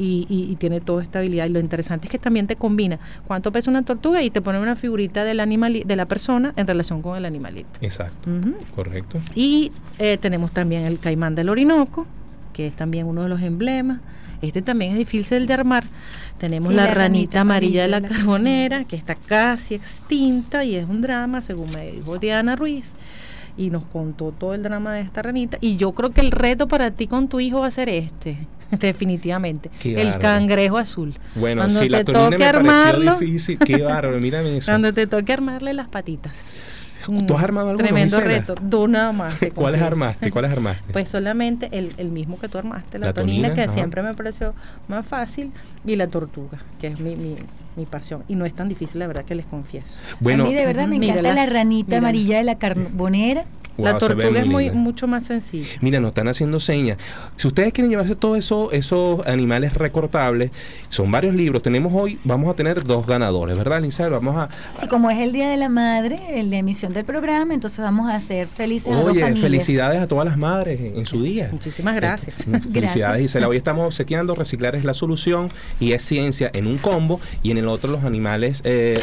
y tiene toda esta habilidad. Y lo interesante es que también te combina cuánto pesa una tortuga y te pone una figurita del animal, de la persona en relación con el animalito. Exacto, correcto. Y tenemos también el caimán del Orinoco, que es también uno de los emblemas. Este también es difícil de armar. Tenemos la ranita amarilla de la Carbonera, que está casi extinta y es un drama, según me dijo Diana Ruiz, y nos contó todo el drama de esta ranita. Y yo creo que el reto para ti con tu hijo va a ser definitivamente, el cangrejo azul. Bueno, cuando si la tonina me pareció difícil, qué bárbaro, mírame eso. Cuando te toque armarle las patitas. ¿Tú has armado algo? Tremendo reto, dos nada más. ¿Cuáles armaste? Pues solamente el mismo que tú armaste, la tonina, que siempre me pareció más fácil, y la tortuga, que es mi pasión, y no es tan difícil, la verdad, que les confieso. Bueno, a mí de verdad me encanta la ranita amarilla de la Carbonera. Wow, la tortuga es mucho más sencilla. Mira, nos están haciendo señas. Si ustedes quieren llevarse todos esos animales recortables, son varios libros. Vamos a tener 2 ganadores, ¿verdad, Lindsay? Sí, como es el Día de la Madre, el de emisión del programa, entonces vamos a hacer felices a 2 familias. Felicidades a todas las madres en su día. Muchísimas gracias. Felicidades, Gisela. Hoy estamos obsequiando Reciclar es la solución, y es ciencia en un combo, y en el otro los animales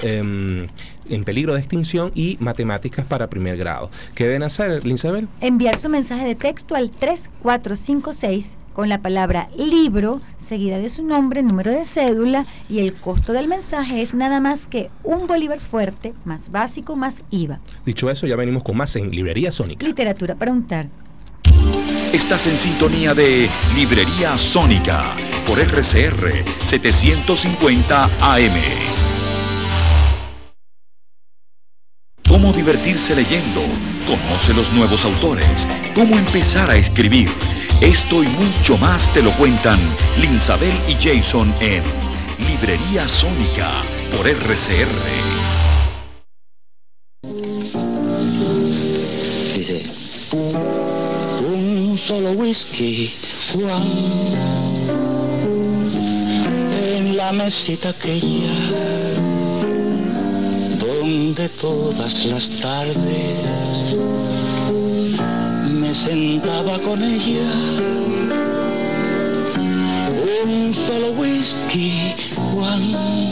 en peligro de extinción y matemáticas para primer grado. ¿Qué deben hacer, Linsabel? Enviar su mensaje de texto al 3456 con la palabra libro, seguida de su nombre, número de cédula, y el costo del mensaje es nada más que $1 Bolívar fuerte, más básico, más IVA. Dicho eso, ya venimos con más en Librería Sónica. Literatura para untar. Estás en sintonía de Librería Sónica por RCR 750 AM. Cómo divertirse leyendo, conoce los nuevos autores, cómo empezar a escribir. Esto y mucho más te lo cuentan Linsabel y Jason en Librería Sónica por RCR. Dice, un solo whisky, Juan, en la mesita aquella donde todas las tardes me sentaba con ella. Un solo whisky, Juan,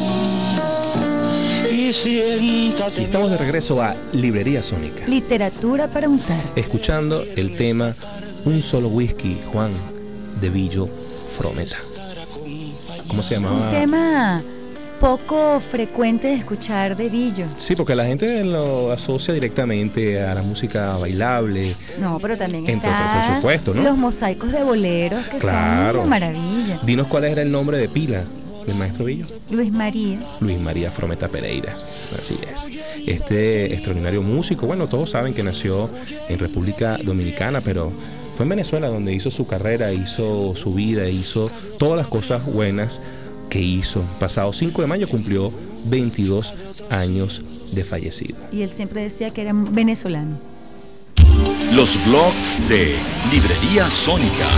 y siéntate. Y estamos de regreso a Librería Sónica. Literatura para untar. Escuchando el tema Un solo whisky, Juan, de Villo Frometa. ¿Cómo se llamaba? Un tema poco frecuente de escuchar de Villo. Sí, porque la gente lo asocia directamente a la música bailable. No, pero también entre otros, por supuesto, ¿no? Los mosaicos de boleros, que son una maravilla. Dinos cuál era el nombre de pila del maestro Villo. Luis María Frometa Pereira. Así es. Este extraordinario músico, bueno, todos saben que nació en República Dominicana, pero fue en Venezuela donde hizo su carrera, hizo su vida, hizo todas las cosas buenas que hizo. Pasado 5 de mayo cumplió 22 años de fallecido. Y él siempre decía que era venezolano. Los blogs de Librería Sónica.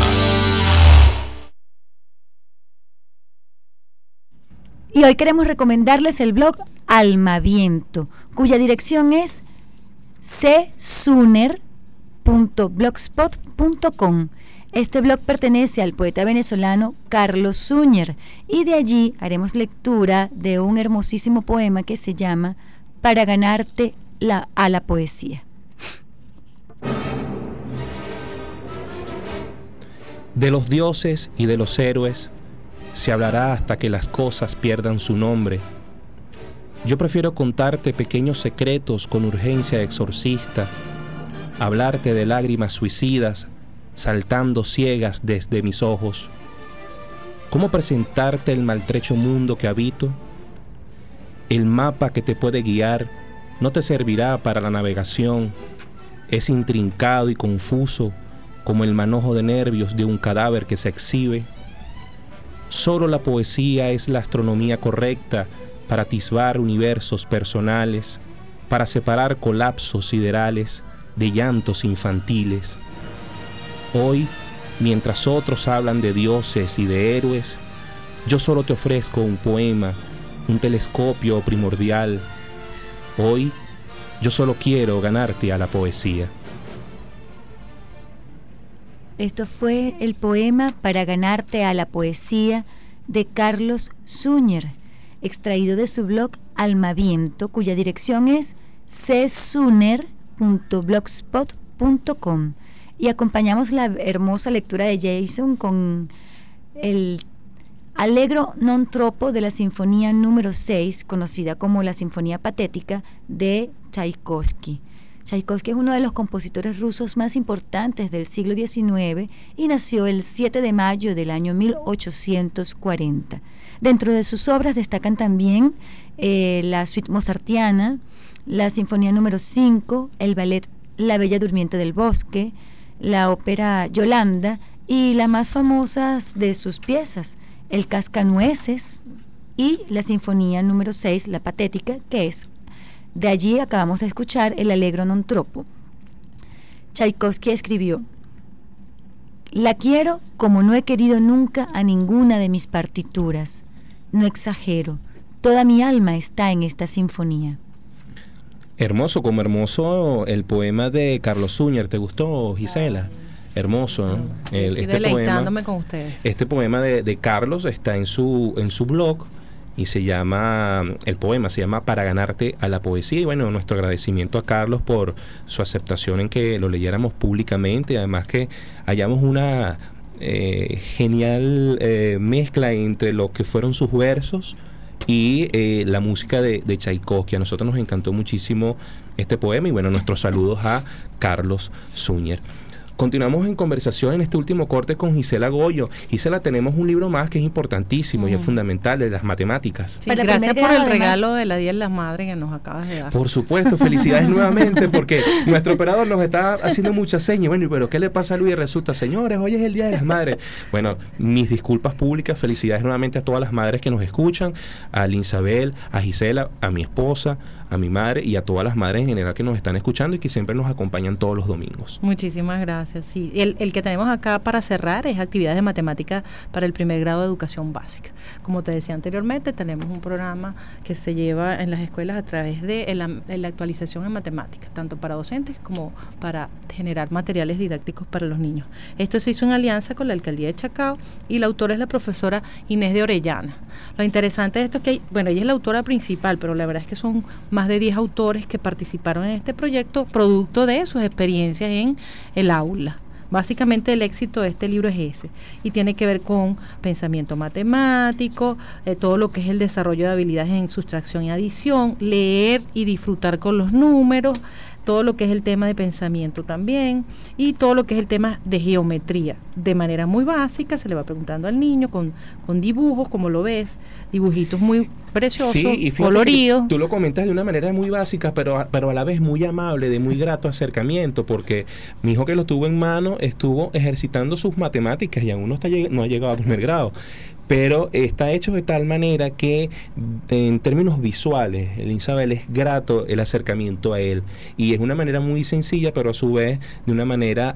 Y hoy queremos recomendarles el blog Almaviento, cuya dirección es csuner.blogspot.com. Este blog pertenece al poeta venezolano Carlos Suñer y de allí haremos lectura de un hermosísimo poema que se llama Para ganarte a la poesía. De los dioses y de los héroes se hablará hasta que las cosas pierdan su nombre. Yo prefiero contarte pequeños secretos con urgencia de exorcista, hablarte de lágrimas suicidas saltando ciegas desde mis ojos. ¿Cómo presentarte el maltrecho mundo que habito? El mapa que te puede guiar no te servirá para la navegación. Es intrincado y confuso como el manojo de nervios de un cadáver que se exhibe. Solo la poesía es la astronomía correcta para atisbar universos personales, para separar colapsos siderales de llantos infantiles. Hoy, mientras otros hablan de dioses y de héroes, yo solo te ofrezco un poema, un telescopio primordial. Hoy, yo solo quiero ganarte a la poesía. Esto fue el poema Para ganarte a la poesía de Carlos Suñer, extraído de su blog Almaviento, cuya dirección es csuner.blogspot.com. Y acompañamos la hermosa lectura de Jason con el Allegro non troppo de la Sinfonía número 6, conocida como la Sinfonía Patética de Tchaikovsky. Tchaikovsky es uno de los compositores rusos más importantes del siglo XIX y nació el 7 de mayo del año 1840. Dentro de sus obras destacan también la suite mozartiana, la Sinfonía número 5, el ballet La Bella Durmiente del Bosque, la ópera Yolanda y las más famosas de sus piezas, el Cascanueces y la Sinfonía número 6, la Patética, que es de allí acabamos de escuchar el Allegro non troppo. Tchaikovsky escribió: la quiero como no he querido nunca a ninguna de mis partituras. No exagero, toda mi alma está en esta sinfonía. Hermoso, como hermoso el poema de Carlos Suñer. ¿Te gustó, Gisela? Hermoso, ¿no? Estoy deleitándome con ustedes. Este poema de Carlos está en su blog y se llama, el poema se llama Para ganarte a la poesía. Y bueno, nuestro agradecimiento a Carlos por su aceptación en que lo leyéramos públicamente, además que hallamos una genial mezcla entre lo que fueron sus versos y la música de Tchaikovsky. A nosotros nos encantó muchísimo este poema y bueno, nuestros saludos a Carlos Suñer. Continuamos en conversación en este último corte con Gisela Goyo. Gisela, tenemos un libro más que es importantísimo y es fundamental, de las matemáticas. Sí, gracias por el regalo de la Día de las Madres que nos acabas de dar. Por supuesto, felicidades nuevamente, porque nuestro operador nos está haciendo muchas señas. Bueno, pero ¿qué le pasa a Luis? Resulta, señores, hoy es el Día de las Madres. Bueno, mis disculpas públicas, felicidades nuevamente a todas las madres que nos escuchan, a Linsabel, a Gisela, a mi esposa, a mi madre y a todas las madres en general que nos están escuchando y que siempre nos acompañan todos los domingos. Muchísimas gracias. Sí, el que tenemos acá para cerrar es actividades de matemática para el primer grado de educación básica. Como te decía anteriormente, tenemos un programa que se lleva en las escuelas a través de la actualización en matemáticas, tanto para docentes como para generar materiales didácticos para los niños. Esto se hizo en alianza con la Alcaldía de Chacao y la autora es la profesora Inés de Orellana. Lo interesante de esto es que, ella es la autora principal, pero la verdad es que son más de 10 autores que participaron en este proyecto, producto de sus experiencias en el aula. Básicamente el éxito de este libro es ese, y tiene que ver con pensamiento matemático, todo lo que es el desarrollo de habilidades en sustracción y adición, leer y disfrutar con los números, todo lo que es el tema de pensamiento también, y todo lo que es el tema de geometría. De manera muy básica se le va preguntando al niño con dibujos, como lo ves, dibujitos muy preciosos, sí, y coloridos. Tú lo comentas de una manera muy básica, pero a la vez muy amable, de muy grato acercamiento, porque mi hijo que lo tuvo en mano estuvo ejercitando sus matemáticas y aún no ha llegado a primer grado. Pero está hecho de tal manera que en términos visuales, el Isabel es grato el acercamiento a él. Y es una manera muy sencilla, pero a su vez de una manera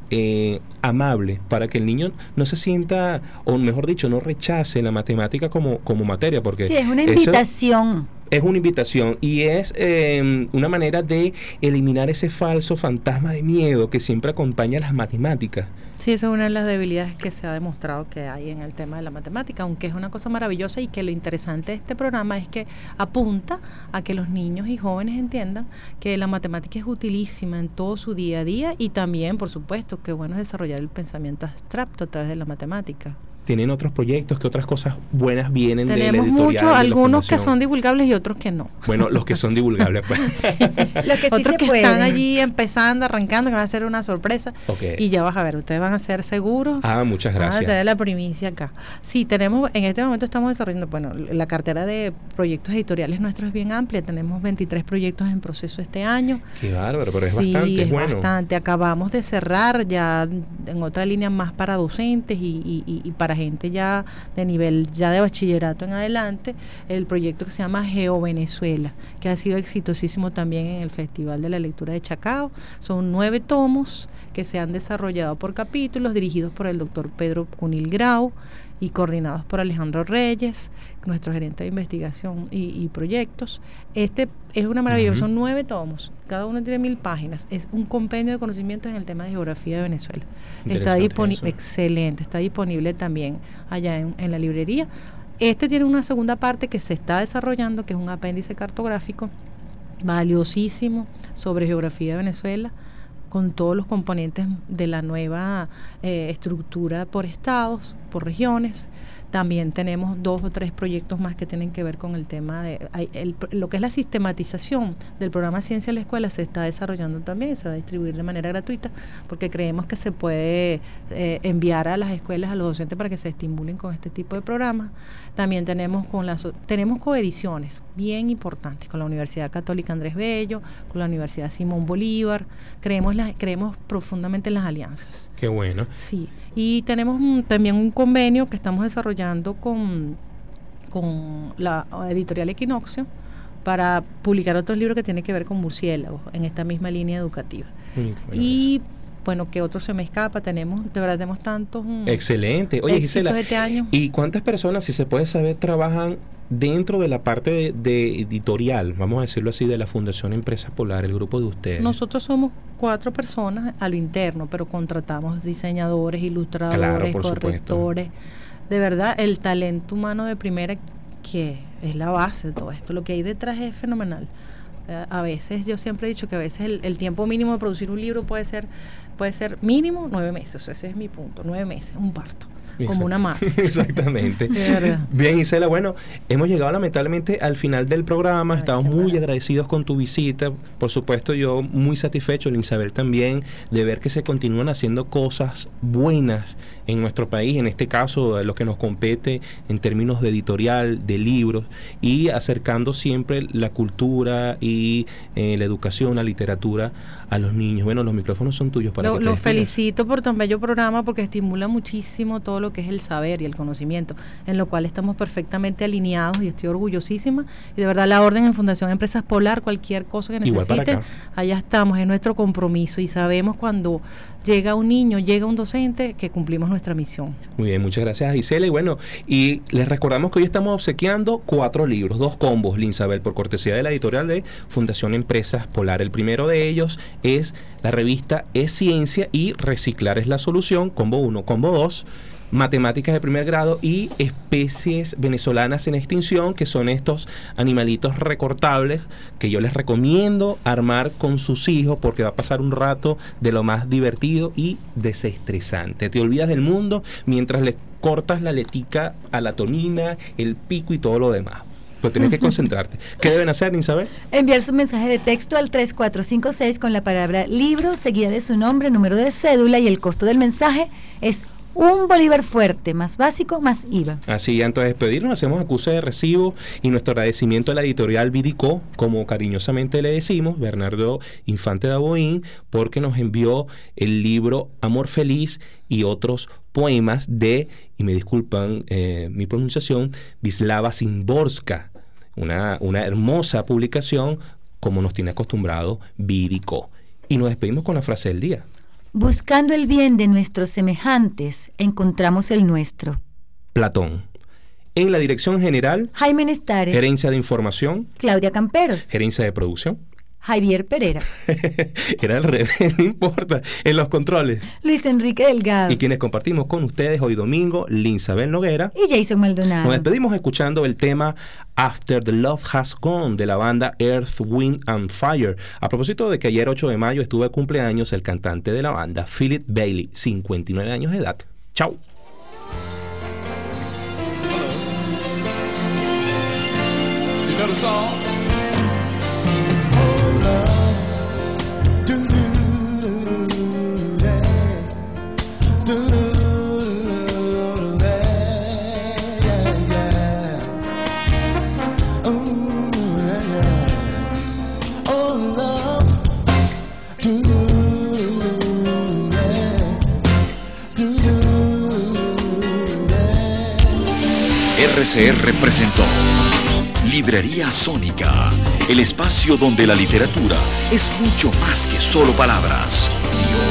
amable, para que el niño no se sienta, o mejor dicho, no rechace la matemática como materia. Porque sí, es una invitación. Es una invitación y es una manera de eliminar ese falso fantasma de miedo que siempre acompaña a las matemáticas. Sí, esa es una de las debilidades que se ha demostrado que hay en el tema de la matemática, aunque es una cosa maravillosa, y que lo interesante de este programa es que apunta a que los niños y jóvenes entiendan que la matemática es utilísima en todo su día a día, y también, por supuesto, que bueno es desarrollar el pensamiento abstracto a través de la matemática. ¿Tienen otros proyectos? ¿Qué otras cosas buenas vienen de la editorial? Tenemos muchos, algunos que son divulgables y otros que no. Bueno, los que son divulgables, pues. Los que sí otros que pueden. están allí empezando, arrancando, que van a ser una sorpresa. Okay. Y ya vas a ver, ustedes van a ser seguros. Muchas gracias. Van a tener la primicia acá. Sí, tenemos, en este momento estamos desarrollando, bueno, la cartera de proyectos editoriales nuestros es bien amplia. Tenemos 23 proyectos en proceso este año. Qué bárbaro, pero es sí, bastante, es bueno. Bastante. Acabamos de cerrar ya en otra línea más para docentes y para gente ya de nivel ya de bachillerato en adelante, el proyecto que se llama Geo Venezuela, que ha sido exitosísimo también en el Festival de la Lectura de Chacao. Son 9 tomos que se han desarrollado por capítulos, dirigidos por el doctor Pedro Cunil Grau y coordinados por Alejandro Reyes, nuestro gerente de investigación y proyectos. Este es una maravilla, son 9 tomos, cada uno tiene 1000 páginas, es un compendio de conocimientos en el tema de geografía de Venezuela. Está disponible, excelente, está disponible también allá en la librería. Este tiene una segunda parte que se está desarrollando, que es un apéndice cartográfico valiosísimo sobre geografía de Venezuela, con todos los componentes de la nueva estructura por estados, por regiones. También tenemos 2 o 3 proyectos más que tienen que ver con el tema de lo que es la sistematización del programa Ciencia en la Escuela. Se está desarrollando también y se va a distribuir de manera gratuita, porque creemos que se puede enviar a las escuelas, a los docentes, para que se estimulen con este tipo de programas. También tenemos tenemos coediciones bien importantes con la Universidad Católica Andrés Bello, con la Universidad Simón Bolívar. Creemos profundamente en las alianzas. Qué bueno. Sí, y tenemos también un convenio que estamos desarrollando con la editorial Equinoccio para publicar otros libros que tienen que ver con murciélagos en esta misma línea educativa. Y bueno, ¿qué otro se me escapa? De verdad tenemos tantos excelente. Oye, Gisela, este año. ¿Y cuántas personas, si se puede saber, trabajan dentro de la parte de editorial, vamos a decirlo así, de la Fundación Empresas Polar, el grupo de ustedes? Nosotros somos 4 personas a lo interno, pero contratamos diseñadores, ilustradores, correctores. De verdad, el talento humano de primera, que es la base de todo esto, lo que hay detrás es fenomenal. A veces, yo siempre he dicho que a veces el tiempo mínimo de producir un libro puede ser mínimo 9 meses, o sea, ese es mi punto, 9 meses, un parto. Como una madre. Exactamente. De verdad. Bien, Gisela, bueno, hemos llegado lamentablemente al final del programa. Estamos muy agradecidos con tu visita. Por supuesto, yo muy satisfecho, Isabel también, de ver que se continúan haciendo cosas buenas en nuestro país, en este caso lo que nos compete en términos de editorial, de libros, y acercando siempre la cultura y la educación, la literatura a los niños. Bueno, los micrófonos son tuyos para que te Los despidas. felicito por tan bello programa, porque estimula muchísimo todo lo que es el saber y el conocimiento, en lo cual estamos perfectamente alineados, y estoy orgullosísima. Y de verdad, la orden en Fundación Empresas Polar, cualquier cosa que necesiten, allá estamos, es nuestro compromiso, y sabemos cuando llega un niño, llega un docente, que cumplimos nuestra misión. Muy bien, muchas gracias, Gisela. Y bueno, y les recordamos que hoy estamos obsequiando 4 libros, 2 combos, Linsabel, por cortesía de la editorial de Fundación Empresas Polar. El primero de ellos es la revista Es Ciencia y Reciclar es la Solución, combo 1, combo 2, Matemáticas de primer grado y Especies venezolanas en extinción, que son estos animalitos recortables que yo les recomiendo armar con sus hijos, porque va a pasar un rato de lo más divertido y desestresante. Te olvidas del mundo mientras le cortas la aletica a la tonina, el pico y todo lo demás. Pero tienes que concentrarte. ¿Qué deben hacer, Isabel? Enviar su mensaje de texto al 3456 con la palabra libro, seguida de su nombre, número de cédula, y el costo del mensaje es $1 Bolívar fuerte, más básico, más IVA. Así, antes de despedirnos, hacemos acuse de recibo y nuestro agradecimiento a la editorial Vidicó, como cariñosamente le decimos, Bernardo Infante de Aboín, porque nos envió el libro Amor Feliz y otros poemas de, y me disculpan mi pronunciación, Wisława Szymborska, una hermosa publicación, como nos tiene acostumbrado Vidicó. Y nos despedimos con la frase del día. Buscando el bien de nuestros semejantes, encontramos el nuestro. Platón. En la dirección general, Jaime Nestares. Gerencia de Información, Claudia Camperos. Gerencia de Producción. Javier Pereira. Era al revés, no importa. En los controles. Luis Enrique Delgado. Y quienes compartimos con ustedes hoy domingo, Linsabel Noguera. Y Jason Maldonado. Nos despedimos escuchando el tema After the Love Has Gone de la banda Earth, Wind and Fire. A propósito de que ayer 8 de mayo estuvo de cumpleaños el cantante de la banda, Philip Bailey, 59 años de edad. Chau. You know the song? RCR presentó Librería Sónica, el espacio donde la literatura es mucho más que solo palabras.